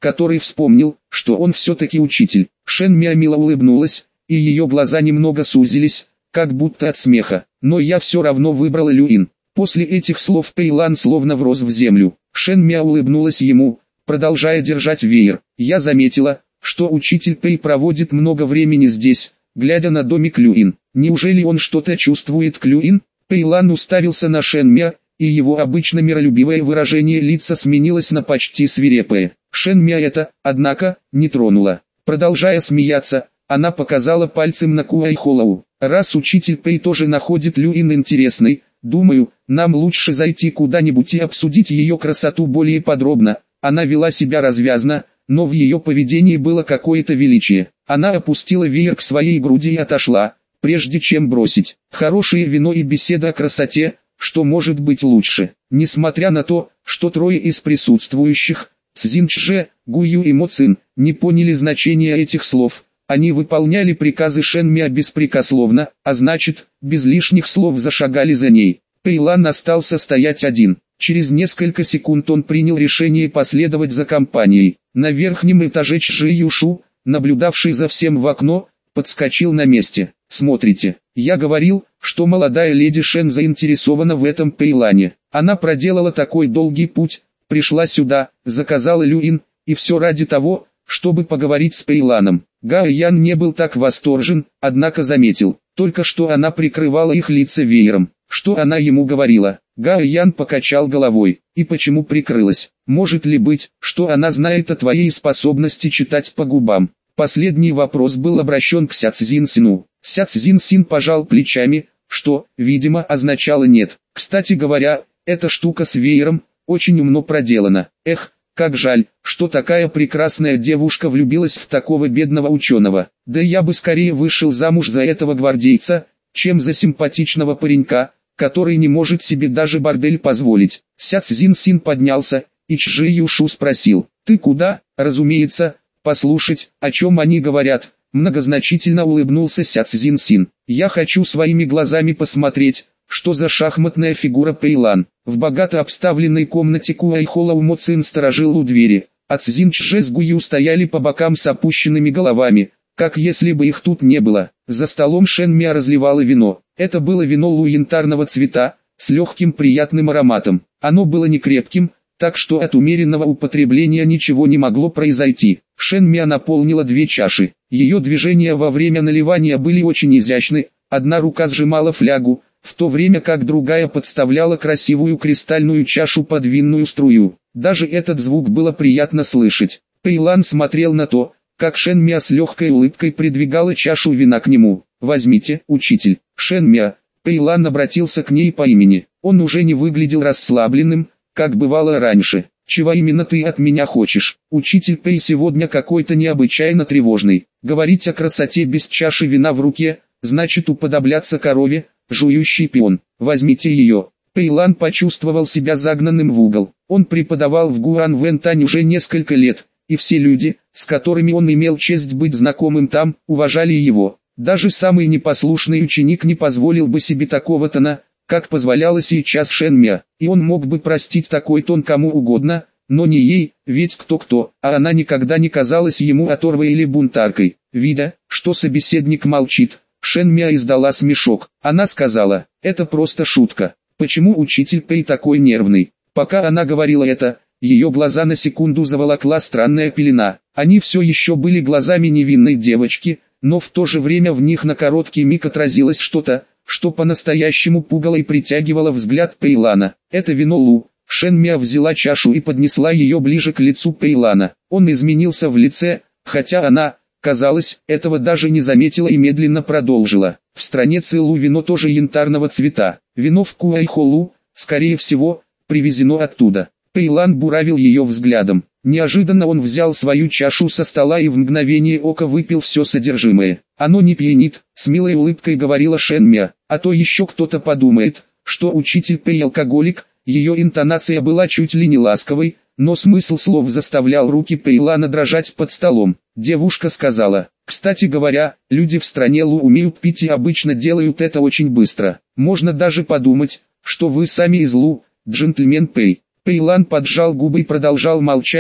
который вспомнил, что он все-таки учитель. Шен Мя мило улыбнулась, и ее глаза немного сузились, как будто от смеха. Но я все равно выбрала Люин. После этих слов Пэйлан словно врос в землю. Шен Мя улыбнулась ему, продолжая держать веер. Я заметила, что учитель Пэй проводит много времени здесь, глядя на домик Люин. Неужели он что-то чувствует к Люин? Пэйлан уставился на Шен Мя, и его обычно миролюбивое выражение лица сменилось на почти свирепое. Шен Мя это, однако, не тронуло. Продолжая смеяться, она показала пальцем на Куайхолоу. Раз учитель Пэй тоже находит Люин интересной, думаю, нам лучше зайти куда-нибудь и обсудить ее красоту более подробно. Она вела себя развязно, но в ее поведении было какое-то величие. Она опустила веер к своей груди и отошла, прежде чем бросить. Хорошее вино и беседа о красоте, что может быть лучше. Несмотря на то, что трое из присутствующих, Цзиньчже, Гую и Мо Цин, не поняли значения этих слов, они выполняли приказы Шен Мя беспрекословно, а значит, без лишних слов зашагали за ней. Пэйлан остался стоять один. Через несколько секунд он принял решение последовать за компанией. На верхнем этаже Чжи Юшу, наблюдавший за всем в окно, подскочил на месте. «Смотрите, я говорил, что молодая леди Шен заинтересована в этом Пэйлане. Она проделала такой долгий путь, пришла сюда, заказала Люин, и все ради того, чтобы поговорить с Пэйланом». Гао Ян не был так восторжен, однако заметил, только что она прикрывала их лица веером. Что она ему говорила? Гао Ян покачал головой. И почему прикрылась? Может ли быть, что она знает о твоей способности читать по губам? Последний вопрос был обращен к Ся Цзин Сину. Ся Цзин Син пожал плечами, что, видимо, означало нет. Кстати говоря, эта штука с веером очень умно проделана. Эх, как жаль, что такая прекрасная девушка влюбилась в такого бедного ученого. Да я бы скорее вышел замуж за этого гвардейца, чем за симпатичного паренька, который не может себе даже бордель позволить. Ся Цзин Син поднялся, и Чжи Юшу спросил: «Ты куда?» «Разумеется, послушать, о чем они говорят», — многозначительно улыбнулся Ся Цзин Син. «Я хочу своими глазами посмотреть, что за шахматная фигура Пэйлан». В богато обставленной комнате Куайхолоу Мо Цин сторожил у двери, а Цзин Чже с Гую стояли по бокам с опущенными головами, как если бы их тут не было. За столом Шен Мя разливала вино. Это было вино лу янтарного цвета, с легким приятным ароматом. Оно было не крепким, так что от умеренного употребления ничего не могло произойти. Шен Мя наполнила две чаши. Ее движения во время наливания были очень изящны, одна рука сжимала флягу, в то время как другая подставляла красивую кристальную чашу под винную струю. Даже этот звук было приятно слышать. Пэйлан смотрел на то, как Шен Мя с легкой улыбкой придвигала чашу вина к нему. «Возьмите, учитель». «Шен Мя». Пэйлан обратился к ней по имени. Он уже не выглядел расслабленным, как бывало раньше. «Чего именно ты от меня хочешь?» «Учитель Пэй сегодня какой-то необычайно тревожный. Говорить о красоте без чаши вина в руке, значит уподобляться корове, жующий пион. Возьмите ее». Пэйлан почувствовал себя загнанным в угол. Он преподавал в Гуан Вэнтань уже несколько лет, и все люди, с которыми он имел честь быть знакомым там, уважали его. Даже самый непослушный ученик не позволил бы себе такого тона, как позволяла сейчас Шен Мя, и он мог бы простить такой тон кому угодно, но не ей, ведь кто-кто, а она никогда не казалась ему оторвой или бунтаркой. Видя, что собеседник молчит, Шен Мя издала смешок. Она сказала: «Это просто шутка. Почему учитель Пэй такой нервный?» Пока она говорила это, ее глаза на секунду заволокла странная пелена. Они все еще были глазами невинной девочки, но в то же время в них на короткий миг отразилось что-то, что по-настоящему пугало и притягивало взгляд Пэйлана. «Это вино Лу». Шен Мя взяла чашу и поднесла ее ближе к лицу Пэйлана. Он изменился в лице, хотя она, казалось, этого даже не заметила и медленно продолжила. «В стране Цилу вино тоже янтарного цвета. Вино в Куайхолу, скорее всего, привезено оттуда». Пэйлан буравил ее взглядом. Неожиданно он взял свою чашу со стола и в мгновение ока выпил все содержимое. «Оно не пьянит», — с милой улыбкой говорила Шен Мя. «А то еще кто-то подумает, что учитель Пэй алкоголик». Ее интонация была чуть ли не ласковой, но смысл слов заставлял руки Пэйлана дрожать под столом. Девушка сказала: «Кстати говоря, люди в стране Лу умеют пить и обычно делают это очень быстро. Можно даже подумать, что вы сами из Лу, джентльмен Пэй». Пэйлан поджал губы и продолжал молчать,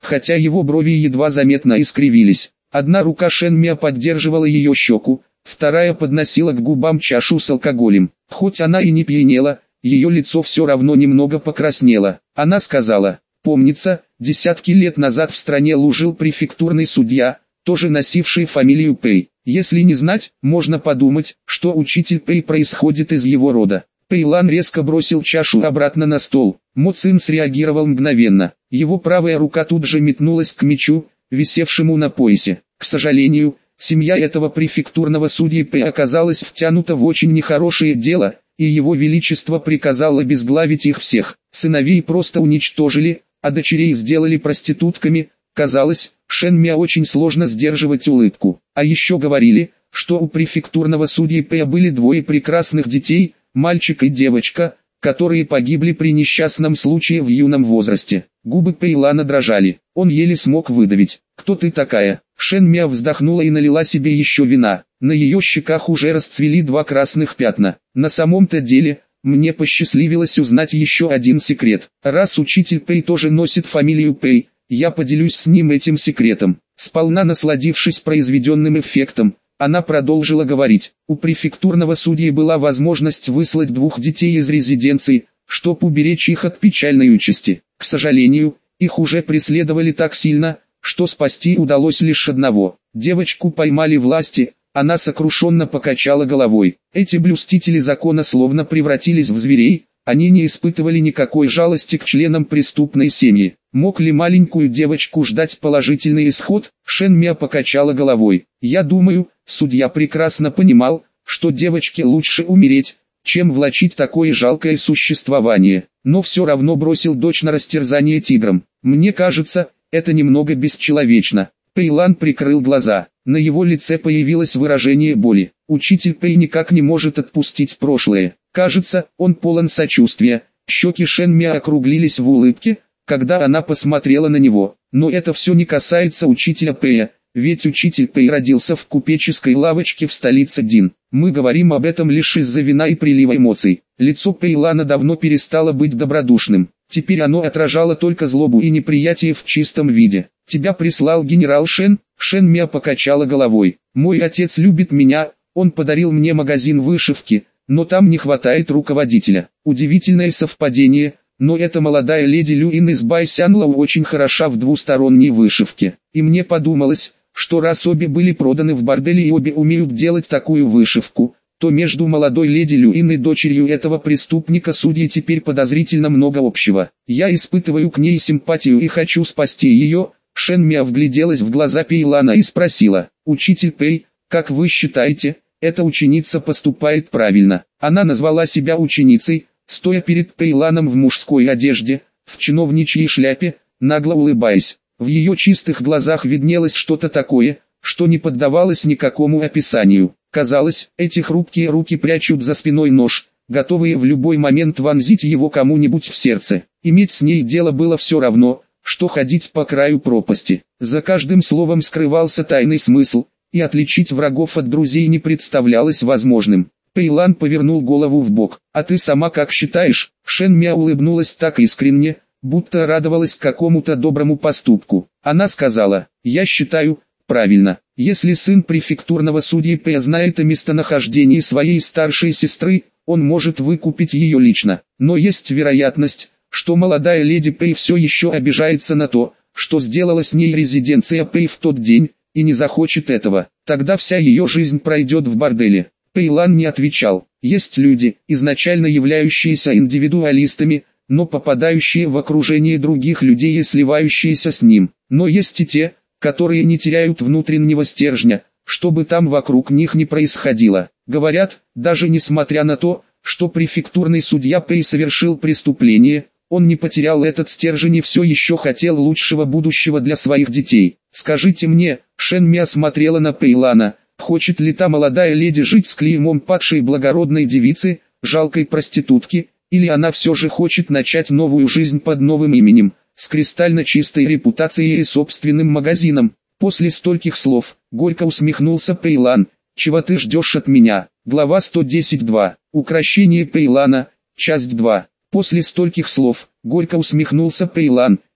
хотя его брови едва заметно искривились. Одна рука Шен Мя поддерживала ее щеку, вторая подносила к губам чашу с алкоголем. Хоть она и не пьянела, ее лицо все равно немного покраснело. Она сказала: «Помнится, десятки лет назад в стране служил префектурный судья, тоже носивший фамилию Пэй. Если не знать, можно подумать, что учитель Пэй происходит из его рода». Пэйлан резко бросил чашу обратно на стол. Мо Цин среагировал мгновенно. Его правая рука тут же метнулась к мечу, висевшему на поясе. К сожалению, семья этого префектурного судьи Пэй оказалась втянута в очень нехорошее дело, и его величество приказал обезглавить их всех. Сыновей просто уничтожили, а дочерей сделали проститутками. Казалось, Шен Мя очень сложно сдерживать улыбку. А еще говорили, что у префектурного судьи Пэя были двое прекрасных детей, мальчик и девочка, которые погибли при несчастном случае в юном возрасте. Губы Пэйлана дрожали. Он еле смог выдавить: «Кто ты такая?» Шен Мя вздохнула и налила себе еще вина. На ее щеках уже расцвели два красных пятна. На самом-то деле, мне посчастливилось узнать еще один секрет. Раз учитель Пэй тоже носит фамилию Пэй, я поделюсь с ним этим секретом. Сполна насладившись произведенным эффектом, она продолжила говорить: у префектурного судьи была возможность выслать двух детей из резиденции, чтобы уберечь их от печальной участи. К сожалению, их уже преследовали так сильно, что спасти удалось лишь одного. Девочку поймали власти. Она сокрушенно покачала головой. Эти блюстители закона словно превратились в зверей, они не испытывали никакой жалости к членам преступной семьи. Мог ли маленькую девочку ждать положительный исход? Шен Мя покачала головой. Я думаю, судья прекрасно понимал, что девочке лучше умереть, чем влачить такое жалкое существование, но все равно бросил дочь на растерзание тиграм. Мне кажется, это немного бесчеловечно. Пэйлан прикрыл глаза. На его лице появилось выражение боли. Учитель Пэй никак не может отпустить прошлое. Кажется, он полон сочувствия. Щеки Шен Мя округлились в улыбке, когда она посмотрела на него. Но это все не касается учителя Пэя, ведь учитель Пэй родился в купеческой лавочке в столице Дин. Мы говорим об этом лишь из-за вина и прилива эмоций. Лицо Пэйлана давно перестало быть добродушным. Теперь оно отражало только злобу и неприятие в чистом виде. «Тебя прислал генерал Шен?» Шен Мя покачала головой. «Мой отец любит меня, он подарил мне магазин вышивки, но там не хватает руководителя. Удивительное совпадение, но эта молодая леди Люин из Байсянлоу очень хороша в двусторонней вышивке. И мне подумалось, что раз обе были проданы в борделе и обе умеют делать такую вышивку, то между молодой леди Люин и дочерью этого преступника судьи теперь подозрительно много общего. Я испытываю к ней симпатию и хочу спасти ее». Шен Мя вгляделась в глаза Пэйлана и спросила: «Учитель Пэй, как вы считаете, эта ученица поступает правильно?» Она назвала себя ученицей, стоя перед Пэйланом в мужской одежде, в чиновничьей шляпе, нагло улыбаясь. В ее чистых глазах виднелось что-то такое, что не поддавалось никакому описанию. Казалось, эти хрупкие руки прячут за спиной нож, готовые в любой момент вонзить его кому-нибудь в сердце. Иметь с ней дело было все равно, что ходить по краю пропасти. За каждым словом скрывался тайный смысл, и отличить врагов от друзей не представлялось возможным. Пэйлан повернул голову в бок. «А ты сама как считаешь?» Шен Мя улыбнулась так искренне, будто радовалась какому-то доброму поступку. Она сказала: «Я считаю, правильно. Если сын префектурного судьи Пэя знает о местонахождении своей старшей сестры, он может выкупить ее лично. Но есть вероятность, что молодая леди Пэй все еще обижается на то, что сделала с ней резиденция Пэй в тот день, и не захочет этого. Тогда вся ее жизнь пройдет в борделе». Пэйлан не отвечал. Есть люди, изначально являющиеся индивидуалистами, но попадающие в окружение других людей и сливающиеся с ним. Но есть и те, которые не теряют внутреннего стержня, что бы там вокруг них ни происходило. Говорят, даже несмотря на то, что префектурный судья Пэй совершил преступление, он не потерял этот стержень и все еще хотел лучшего будущего для своих детей. «Скажите мне», Шен Мя смотрела на Пэйлана, «хочет ли та молодая леди жить с клеймом падшей благородной девицы, жалкой проститутки, или она все же хочет начать новую жизнь под новым именем, с кристально чистой репутацией и собственным магазином?» После стольких слов, горько усмехнулся Пэйлан. «Чего ты ждешь от меня?» Глава сто десять два. Укрощение Пэйлана, часть два. После стольких слов, горько усмехнулся Пэйлан.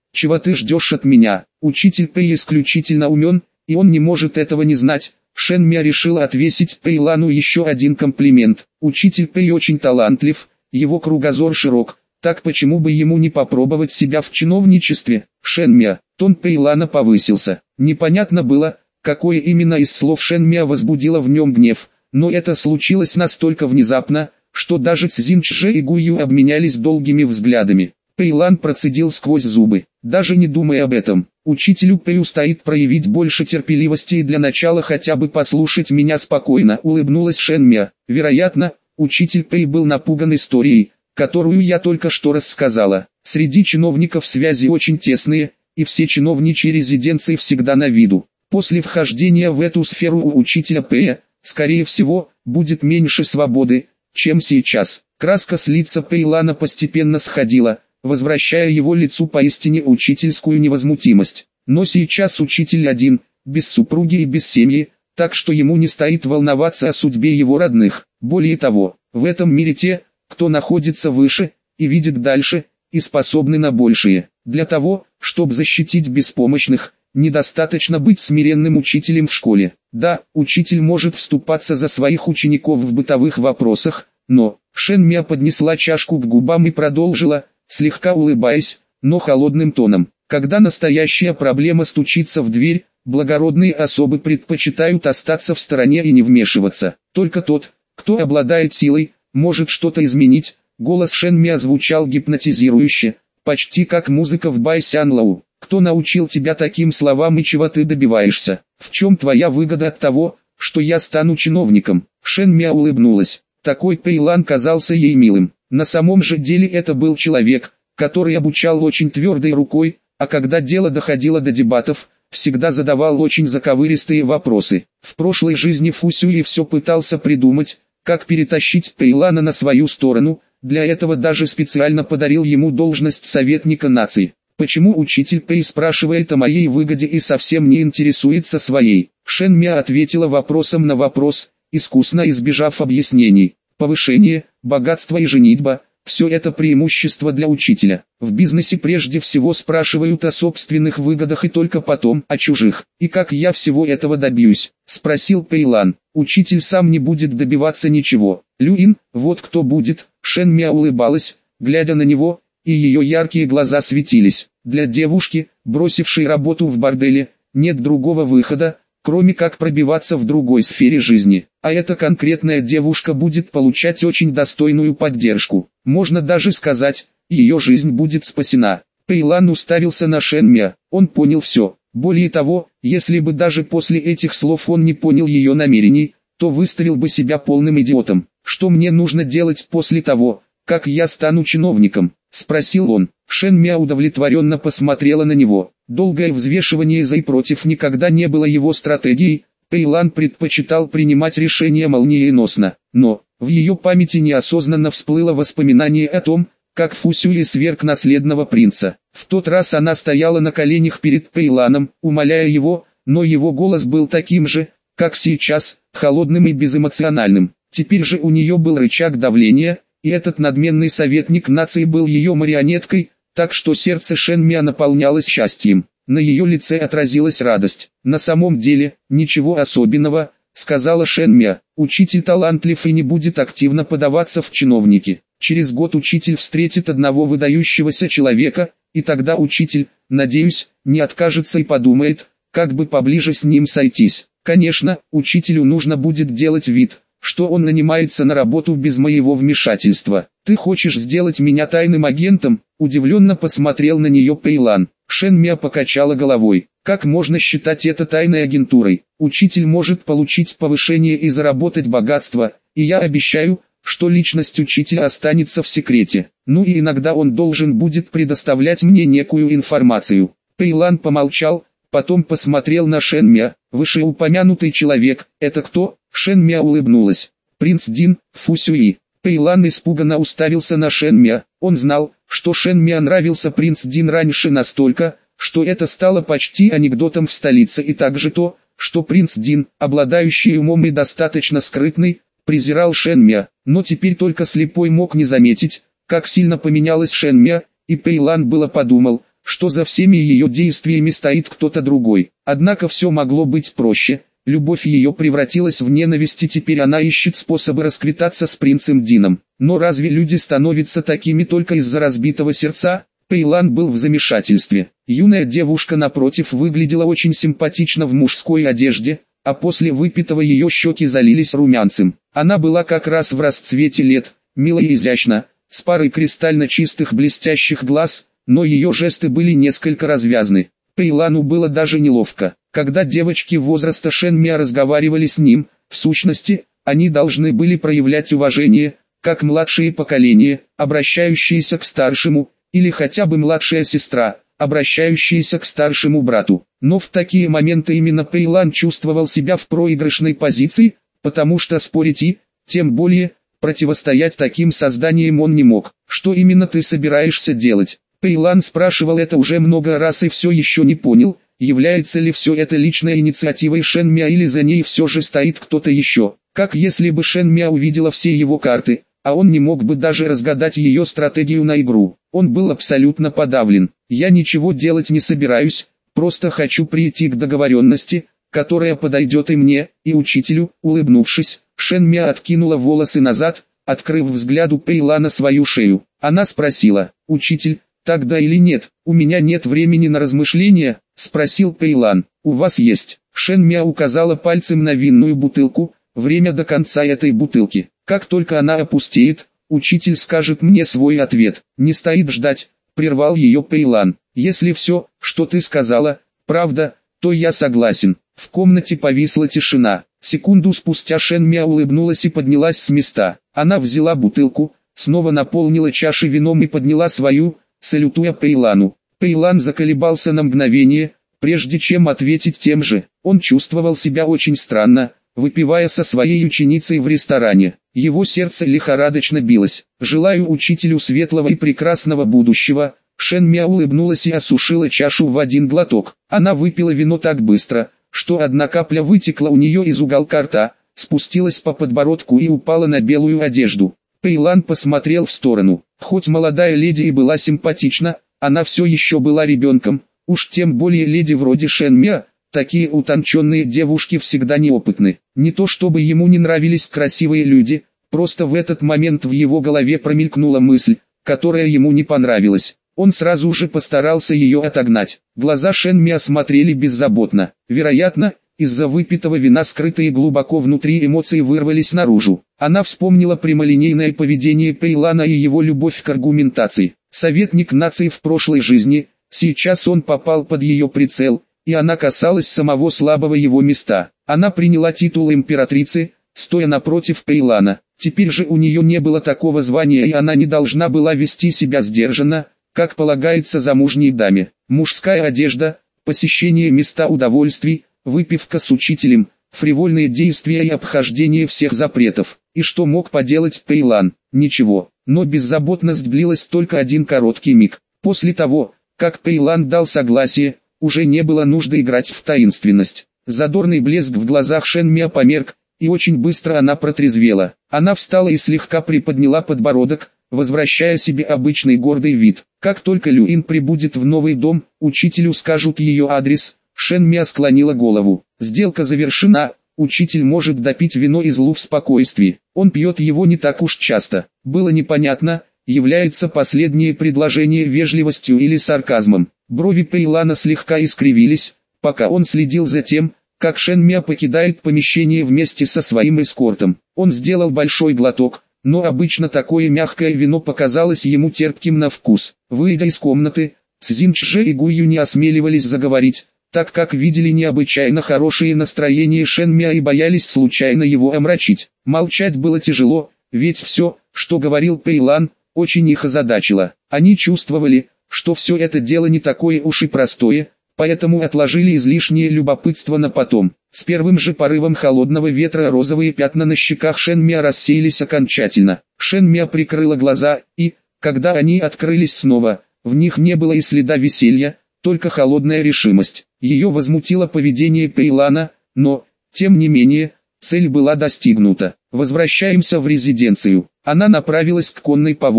чего ты ждешь от меня? Учитель Пэй исключительно умен, и он не может этого не знать. Шэн Мя решила отвесить Пэйлану еще один комплимент. Учитель Пэй очень талантлив, его кругозор широк, так почему бы ему не попробовать себя в чиновничестве? Шэн Мя, тон Пэйлана повысился. Непонятно было, какое именно из слов Шэн Мя возбудило в нем гнев, но это случилось настолько внезапно, что даже Цзин Чжэ и Гу Ю обменялись долгими взглядами. Пэйлан процедил сквозь зубы. Даже не думай об этом. Учителю Пэю стоит проявить больше терпеливости и для начала хотя бы послушать меня спокойно, улыбнулась Шэн Мя. Вероятно, учитель Пэй был напуган историей, которую я только что рассказала. Среди чиновников связи очень тесные, и все чиновничьи резиденции всегда на виду. После вхождения в эту сферу у учителя Пэя, скорее всего, будет меньше свободы, чем сейчас. Краска с лица Пэйлана постепенно сходила, возвращая его лицу поистине учительскую невозмутимость. Но сейчас учитель один, без супруги и без семьи, так что ему не стоит волноваться о судьбе его родных. Более того, в этом мире те, кто находится выше, и видит дальше, и способны на большее. Для того, чтобы защитить беспомощных, недостаточно быть смиренным учителем в школе. Да, учитель может вступаться за своих учеников в бытовых вопросах, но... Шэн Мя поднесла чашку к губам и продолжила, слегка улыбаясь, но холодным тоном. Когда настоящая проблема стучится в дверь, благородные особы предпочитают остаться в стороне и не вмешиваться. Только тот, кто обладает силой, может что-то изменить. Голос Шэн Мя звучал гипнотизирующе, почти как музыка в Бай Сян Лоу. Кто научил тебя таким словам и чего ты добиваешься? В чем твоя выгода от того, что я стану чиновником? Шэн Мя улыбнулась. Такой Пэйлан казался ей милым. На самом же деле это был человек, который обучал очень твердой рукой, а когда дело доходило до дебатов, всегда задавал очень заковыристые вопросы. В прошлой жизни Фу Сюй все пытался придумать, как перетащить Пэйлана на свою сторону, для этого даже специально подарил ему должность советника нации. Почему учитель Пэй спрашивает о моей выгоде и совсем не интересуется своей? Шэн Мя ответила вопросом на вопрос, искусно избежав объяснений. Повышение, богатство и женитьба – все это преимущество для учителя. В бизнесе прежде всего спрашивают о собственных выгодах и только потом о чужих. И как я всего этого добьюсь? Спросил Пэйлан. Учитель сам не будет добиваться ничего. Люин, вот кто будет. Шэн Мя улыбалась, глядя на него, и ее яркие глаза светились. Для девушки, бросившей работу в борделе, нет другого выхода, кроме как пробиваться в другой сфере жизни. А эта конкретная девушка будет получать очень достойную поддержку. Можно даже сказать, ее жизнь будет спасена. Пэйлан уставился на Шэн Мя. Он понял все. Более того, если бы даже после этих слов он не понял ее намерений, то выставил бы себя полным идиотом. Что мне нужно делать после того, как я стану чиновником? Спросил он. Шэн Мя удовлетворенно посмотрела на него. Долгое взвешивание за и против никогда не было его стратегией. Пэйлан предпочитал принимать решения молниеносно. Но, в ее памяти неосознанно всплыло воспоминание о том, как Фу Сюй сверг наследного принца. В тот раз она стояла на коленях перед Пэйланом, умоляя его, но его голос был таким же, как сейчас, холодным и безэмоциональным. Теперь же у нее был рычаг давления, и этот надменный советник нации был ее марионеткой, так что сердце Шэн Мя наполнялось счастьем. На ее лице отразилась радость. На самом деле, ничего особенного, сказала Шэн Мя. Учитель талантлив и не будет активно подаваться в чиновники. Через год учитель встретит одного выдающегося человека, и тогда учитель, надеюсь, не откажется и подумает, как бы поближе с ним сойтись. Конечно, учителю нужно будет делать вид, что он нанимается на работу без моего вмешательства. Ты хочешь сделать меня тайным агентом? Удивленно посмотрел на нее Пэйлан. Шэн Мя покачала головой. Как можно считать это тайной агентурой? Учитель может получить повышение и заработать богатство, и я обещаю, что личность учителя останется в секрете. Ну и иногда он должен будет предоставлять мне некую информацию. Пэйлан помолчал, потом посмотрел на Шэн Мя. Вышеупомянутый человек, это кто? Шэн Мя улыбнулась. Принц Дин, Фу Сюй. Пэйлан испуганно уставился на Шэн Мя. Он знал, что Шэн Мя нравился принц Дин раньше настолько, что это стало почти анекдотом в столице, и также то, что принц Дин, обладающий умом и достаточно скрытный, презирал Шэн Мя. Но теперь только слепой мог не заметить, как сильно поменялась Шэн Мя, и Пэйлан было подумал, что за всеми ее действиями стоит кто-то другой. Однако все могло быть проще. Любовь ее превратилась в ненависть, и теперь она ищет способы расквитаться с принцем Дином. Но разве люди становятся такими только из-за разбитого сердца? Пейлан был в замешательстве. Юная девушка напротив выглядела очень симпатично в мужской одежде, а после выпитого ее щеки залились румянцем. Она была как раз в расцвете лет, мила и изящна, с парой кристально чистых блестящих глаз, но ее жесты были несколько развязны. Пейлану было даже неловко. Когда девочки возраста Шэньмя разговаривали с ним, в сущности, они должны были проявлять уважение, как младшее поколение, обращающееся к старшему, или хотя бы младшая сестра, обращающаяся к старшему брату. Но в такие моменты именно Пейлан чувствовал себя в проигрышной позиции, потому что спорить и, тем более, противостоять таким созданиям он не мог. «Что именно ты собираешься делать?» Пейлан спрашивал это уже много раз и все еще не понял, является ли все это личной инициативой Шэньмя или за ней все же стоит кто-то еще. Как если бы Шэньмя увидела все его карты, а он не мог бы даже разгадать ее стратегию на игру. Он был абсолютно подавлен. «Я ничего делать не собираюсь, просто хочу прийти к договоренности, которая подойдет и мне, и учителю». Улыбнувшись, Шэньмя откинула волосы назад, открыв взгляду Пейлана свою шею. Она спросила: «Учитель, тогда или нет?» «У меня нет времени на размышления», — спросил Пейлан. «У вас есть». Шэньмя указала пальцем на винную бутылку. «Время до конца этой бутылки. Как только она опустеет, учитель скажет мне свой ответ». «Не стоит ждать», — прервал ее Пейлан. «Если все, что ты сказала, правда, то я согласен». В комнате повисла тишина. Секунду спустя Шэньмя улыбнулась и поднялась с места. Она взяла бутылку, снова наполнила чаши вином и подняла свою, салютуя Пейлану. Пейлан заколебался на мгновение, прежде чем ответить тем же. Он чувствовал себя очень странно, выпивая со своей ученицей в ресторане. Его сердце лихорадочно билось. «Желаю учителю светлого и прекрасного будущего». Шэньмя улыбнулась и осушила чашу в один глоток. Она выпила вино так быстро, что одна капля вытекла у нее из уголка рта, спустилась по подбородку и упала на белую одежду. Пейлан посмотрел в сторону. Хоть молодая леди и была симпатична, она все еще была ребенком, уж тем более леди вроде Шэньмя. Такие утонченные девушки всегда неопытны. Не то чтобы ему не нравились красивые люди, просто в этот момент в его голове промелькнула мысль, которая ему не понравилась. Он сразу же постарался ее отогнать. Глаза Шэньмя смотрели беззаботно. Вероятно, из-за выпитого вина скрытые глубоко внутри эмоции вырвались наружу. Она вспомнила прямолинейное поведение Пейлана и его любовь к аргументации. Советник нации в прошлой жизни, сейчас он попал под ее прицел, и она касалась самого слабого его места. Она приняла титул императрицы, стоя напротив Пейлана. Теперь же у нее не было такого звания, и она не должна была вести себя сдержанно, как полагается замужней даме. Мужская одежда, посещение места удовольствий, выпивка с учителем, фривольные действия и обхождение всех запретов. И что мог поделать Пейлан? Ничего. Но беззаботность длилась только один короткий миг. После того, как Пейлан дал согласие, уже не было нужды играть в таинственность. Задорный блеск в глазах Шэньмя померк, и очень быстро она протрезвела. Она встала и слегка приподняла подбородок, возвращая себе обычный гордый вид. Как только Люин прибудет в новый дом, учителю скажут ее адрес. Шэньмя склонила голову. Сделка завершена, учитель может допить вино из лу в спокойствии. Он пьет его не так уж часто. Было непонятно, является последнее предложение вежливостью или сарказмом. Брови Пейлана слегка искривились, пока он следил за тем, как Шэньмя покидает помещение вместе со своим эскортом. Он сделал большой глоток, но обычно такое мягкое вино показалось ему терпким на вкус. Выйдя из комнаты, Цзиньчже и Гую не осмеливались заговорить, так как видели необычайно хорошее настроение Шэньмя и боялись случайно его омрачить. Молчать было тяжело, ведь все, что говорил Пейлан, очень их озадачило. Они чувствовали, что все это дело не такое уж и простое, поэтому отложили излишнее любопытство на потом. С первым же порывом холодного ветра розовые пятна на щеках Шэньмя рассеялись окончательно. Шэньмя прикрыла глаза, и, когда они открылись снова, в них не было и следа веселья, только холодная решимость. Ее возмутило поведение Пейлана, но, тем не менее, цель была достигнута. «Возвращаемся в резиденцию». Она направилась к конной повозке.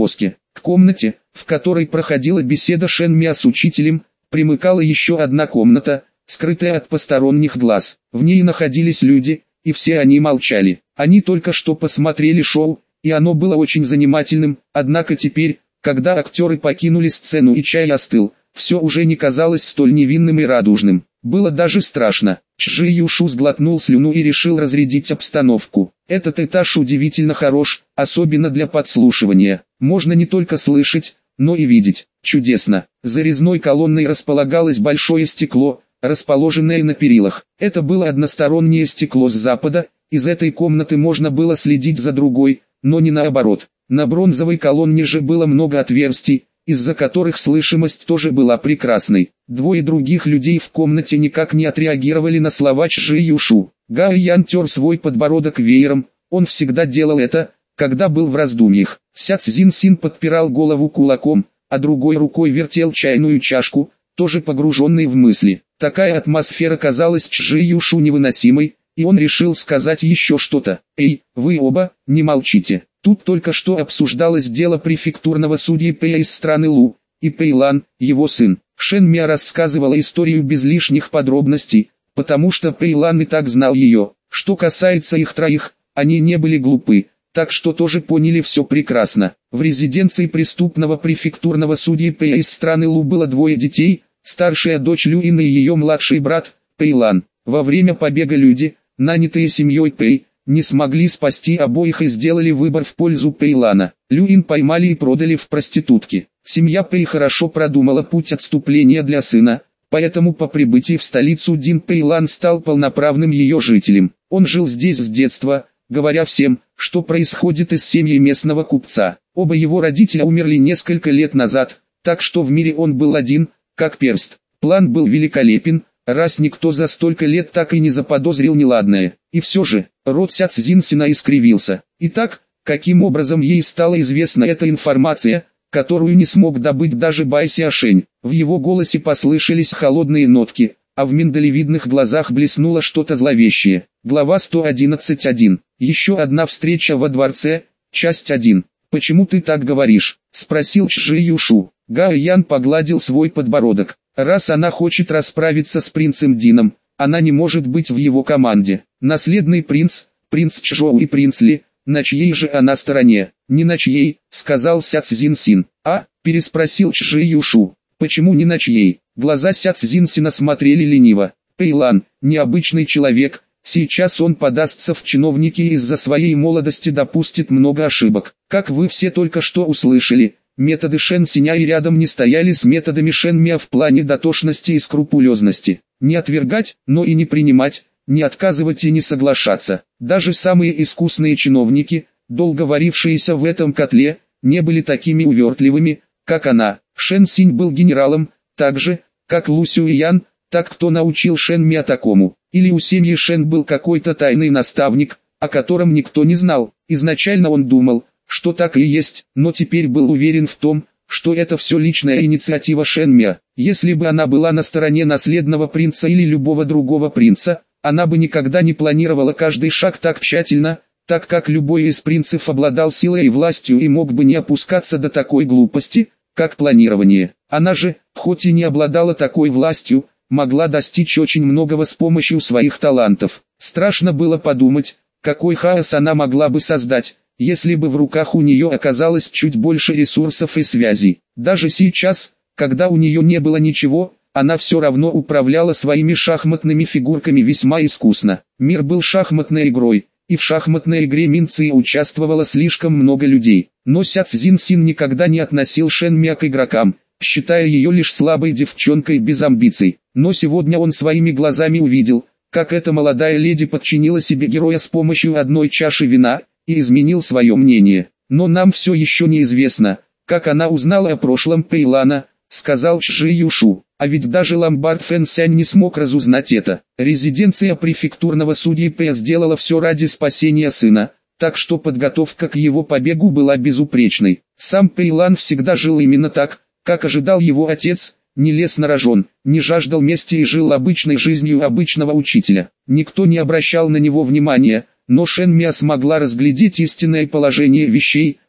К комнате, в которой проходила беседа Шен Миа с учителем, примыкала еще одна комната, скрытая от посторонних глаз. В ней находились люди, и все они молчали. Они только что посмотрели шоу, и оно было очень занимательным, однако теперь, когда актеры покинули сцену и чай остыл, все уже не казалось столь невинным и радужным. Было даже страшно. Чжи Юшу сглотнул слюну и решил разрядить обстановку. Этот этаж удивительно хорош, особенно для подслушивания. Можно не только слышать, но и видеть. Чудесно. За резной колонной располагалось большое стекло, расположенное на перилах. Это было одностороннее стекло с запада, из этой комнаты можно было следить за другой, но не наоборот. На бронзовой колонне же было много отверстий, из-за которых слышимость тоже была прекрасной. Двое других людей в комнате никак не отреагировали на слова Чжи Юшу. Гао Ян тер свой подбородок веером, он всегда делал это, когда был в раздумьях. Ся Цзин Син подпирал голову кулаком, а другой рукой вертел чайную чашку, тоже погруженный в мысли. Такая атмосфера казалась Чжи Юшу невыносимой, и он решил сказать еще что-то. «Эй, вы оба, не молчите. Тут только что обсуждалось дело префектурного судьи Пэя из страны Лу, и Пэйлан, его сын». Шен Миа рассказывала историю без лишних подробностей, потому что Пэйлан и так знал ее. Что касается их троих, они не были глупы, так что тоже поняли все прекрасно. В резиденции преступного префектурного судьи Пэя из страны Лу было двое детей, старшая дочь Люин и ее младший брат, Пэйлан. Во время побега люди, нанятые семьей Пэй, не смогли спасти обоих и сделали выбор в пользу Пэйлана. Люин поймали и продали в проститутки. Семья Пэй хорошо продумала путь отступления для сына, поэтому по прибытии в столицу Дин Пэйлан стал полноправным ее жителем. Он жил здесь с детства, говоря всем, что происходит из семьи местного купца. Оба его родителя умерли несколько лет назад, так что в мире он был один, как перст. План был великолепен, раз никто за столько лет так и не заподозрил неладное. И все же, рот Ся Цзин Сина искривился. Итак, каким образом ей стала известна эта информация, которую не смог добыть даже Бай Сяошень? В его голосе послышались холодные нотки, а в миндалевидных глазах блеснуло что-то зловещее. Глава сто одиннадцать точка один. Еще одна встреча во дворце, часть один. «Почему ты так говоришь?» – спросил Чжи Юшу. Гао Ян погладил свой подбородок. Раз она хочет расправиться с принцем Дином, она не может быть в его команде. Наследный принц, принц Чжоу и принц Ли, на чьей же она стороне? Не на чьей, сказал Ся Цзин Син. А, переспросил Чжи Юшу. Почему не на чьей? Глаза Ся Цзин Сина смотрели лениво. Пэйлан, необычный человек, сейчас он подастся в чиновники и из-за своей молодости допустит много ошибок. Как вы все только что услышали, методы Шен Синя и рядом не стояли с методами Шен Миа в плане дотошности и скрупулезности. Не отвергать, но и не принимать, не отказывать и не соглашаться. Даже самые искусные чиновники, долго варившиеся в этом котле, не были такими увертливыми, как она. Шен Синь был генералом, так же, как Лу Сюэян, так кто научил Шен Миа такому? Или у семьи Шен был какой-то тайный наставник, о котором никто не знал? Изначально он думал, что так и есть, но теперь был уверен в том, что это все личная инициатива Шен Миа. Если бы она была на стороне наследного принца или любого другого принца, она бы никогда не планировала каждый шаг так тщательно, так как любой из принцев обладал силой и властью и мог бы не опускаться до такой глупости, как планирование. Она же, хоть и не обладала такой властью, могла достичь очень многого с помощью своих талантов. Страшно было подумать, какой хаос она могла бы создать, если бы в руках у нее оказалось чуть больше ресурсов и связей. Даже сейчас, когда у нее не было ничего, она все равно управляла своими шахматными фигурками весьма искусно. Мир был шахматной игрой, и в шахматной игре Минции участвовало слишком много людей. Но Ся Цзин Син никогда не относил Шен Миа к игрокам, считая ее лишь слабой девчонкой без амбиций. Но сегодня он своими глазами увидел, как эта молодая леди подчинила себе героя с помощью одной чаши вина, и изменил свое мнение. Но нам все еще неизвестно, как она узнала о прошлом Пэйлана, сказал Чжи Юшу. А ведь даже Ломбард Фэн Сянь не смог разузнать это. Резиденция префектурного судьи Пэя сделала все ради спасения сына, так что подготовка к его побегу была безупречной. Сам Пэйлан всегда жил именно так, как ожидал его отец, не лез на рожон, не жаждал мести и жил обычной жизнью обычного учителя. Никто не обращал на него внимания, но Шен Миа смогла разглядеть истинное положение вещей,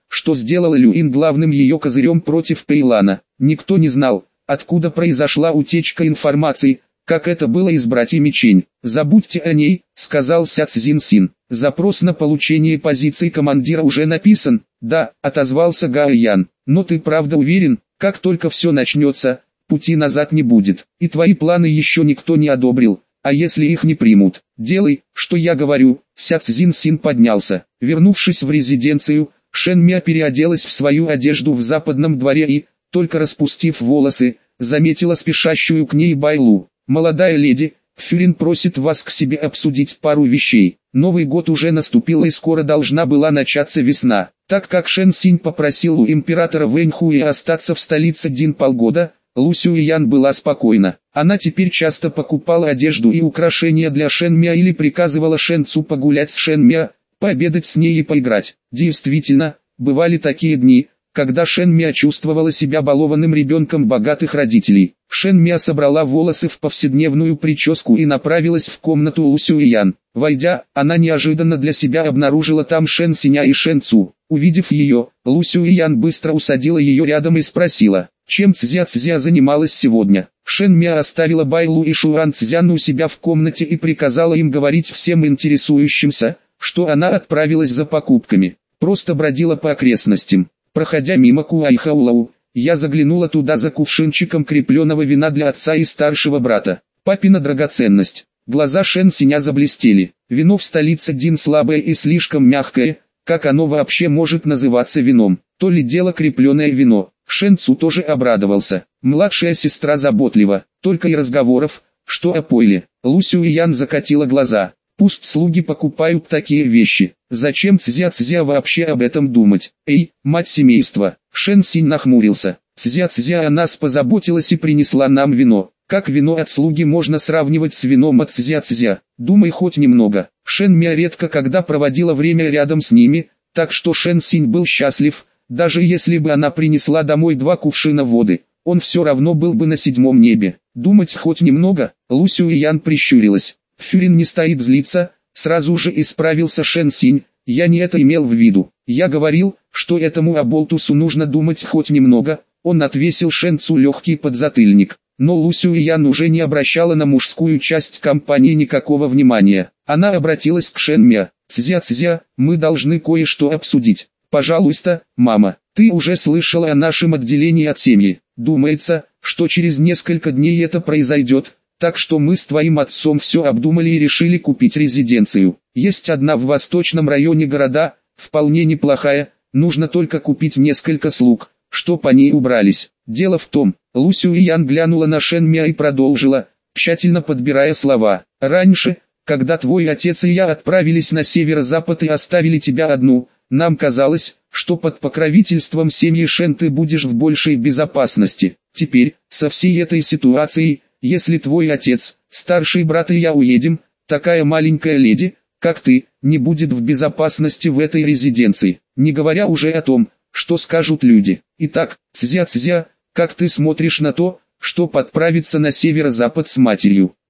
что сделало Люин главным ее козырем против Пейлана. Никто не знал, откуда произошла утечка информации, как это было и с братьями Чень. «Забудьте о ней», — сказал Ся Цзиньсин. «Запрос на получение позиции командира уже написан». «Да», — отозвался Гао Ян. «Но ты правда уверен, как только все начнется, пути назад не будет, и твои планы еще никто не одобрил, а если их не примут, делай, что я говорю». Ся Цзиньсин поднялся. Вернувшись в резиденцию, Шэн Мя переоделась в свою одежду в западном дворе и, только распустив волосы, заметила спешащую к ней Байлу. «Молодая леди, Фюрин просит вас к себе обсудить пару вещей. Новый год уже наступил и скоро должна была начаться весна. Так как Шэн Синь попросил у императора Вэнь Хуи остаться в столице один полгода, Лу Сюэян была спокойна. Она теперь часто покупала одежду и украшения для Шэн Мя или приказывала Шэн Цу погулять с Шэн Мя, пообедать с ней и поиграть. Действительно, бывали такие дни, когда Шэн Мя чувствовала себя балованным ребенком богатых родителей. Шэн Мя собрала волосы в повседневную прическу и направилась в комнату Лу Сюэян. Войдя, она неожиданно для себя обнаружила там Шэн Синя и Шэн Цу. Увидев ее, Лу Сюэян быстро усадила ее рядом и спросила, чем Цзя Цзя занималась сегодня. Шэн Мя оставила Байлу и Шуан Цзян у себя в комнате и приказала им говорить всем интересующимся, что она отправилась за покупками. Просто бродила по окрестностям. Проходя мимо Куайхаулау, я заглянула туда за кувшинчиком крепленного вина для отца и старшего брата. Папина драгоценность. Глаза Шэн Синя заблестели. Вино в столице Дин слабое и слишком мягкое, как оно вообще может называться вином? То ли дело крепленное вино. Шэн Цу тоже обрадовался. Младшая сестра заботлива, только и разговоров, что о пойле. Лу Сюэян закатила глаза. Пусть слуги покупают такие вещи. Зачем Цзя Цзя вообще об этом думать? Эй, мать семейства! Шэн Синь нахмурился. Цзя Цзя о нас позаботилась и принесла нам вино. Как вино от слуги можно сравнивать с вином от Цзя Цзя? Думай хоть немного. Шэн Мя редко когда проводила время рядом с ними, так что Шэн Синь был счастлив, даже если бы она принесла домой два кувшина воды, он все равно был бы на седьмом небе. Думать хоть немного, Лу Сюэян прищурилась. Фюрин не стоит злиться, сразу же исправился Шэн Синь, я не это имел в виду. Я говорил, что этому оболтусу нужно думать хоть немного, он отвесил Шэн Цу легкий подзатыльник. Но Лу Сюэян уже не обращала на мужскую часть компании никакого внимания. Она обратилась к Шэн Мя. «Цзя Цзя, мы должны кое-что обсудить. Пожалуйста, мама, ты уже слышала о нашем отделении от семьи. Думается, что через несколько дней это произойдет, так что мы с твоим отцом все обдумали и решили купить резиденцию. Есть одна в восточном районе города, вполне неплохая, нужно только купить несколько слуг, что по ней убрались. Дело в том». Лу Сюэян глянула на Шэн Мя и продолжила, тщательно подбирая слова. «Раньше, когда твой отец и я отправились на северо-запад и оставили тебя одну, нам казалось, что под покровительством семьи Шэн ты будешь в большей безопасности. Теперь, со всей этой ситуацией, если твой отец, старший брат и я уедем, такая маленькая леди, как ты, не будет в безопасности в этой резиденции, не говоря уже о том, что скажут люди. Итак, Цзя Цзя, как ты смотришь на то, что подправиться на северо-запад с матерью?»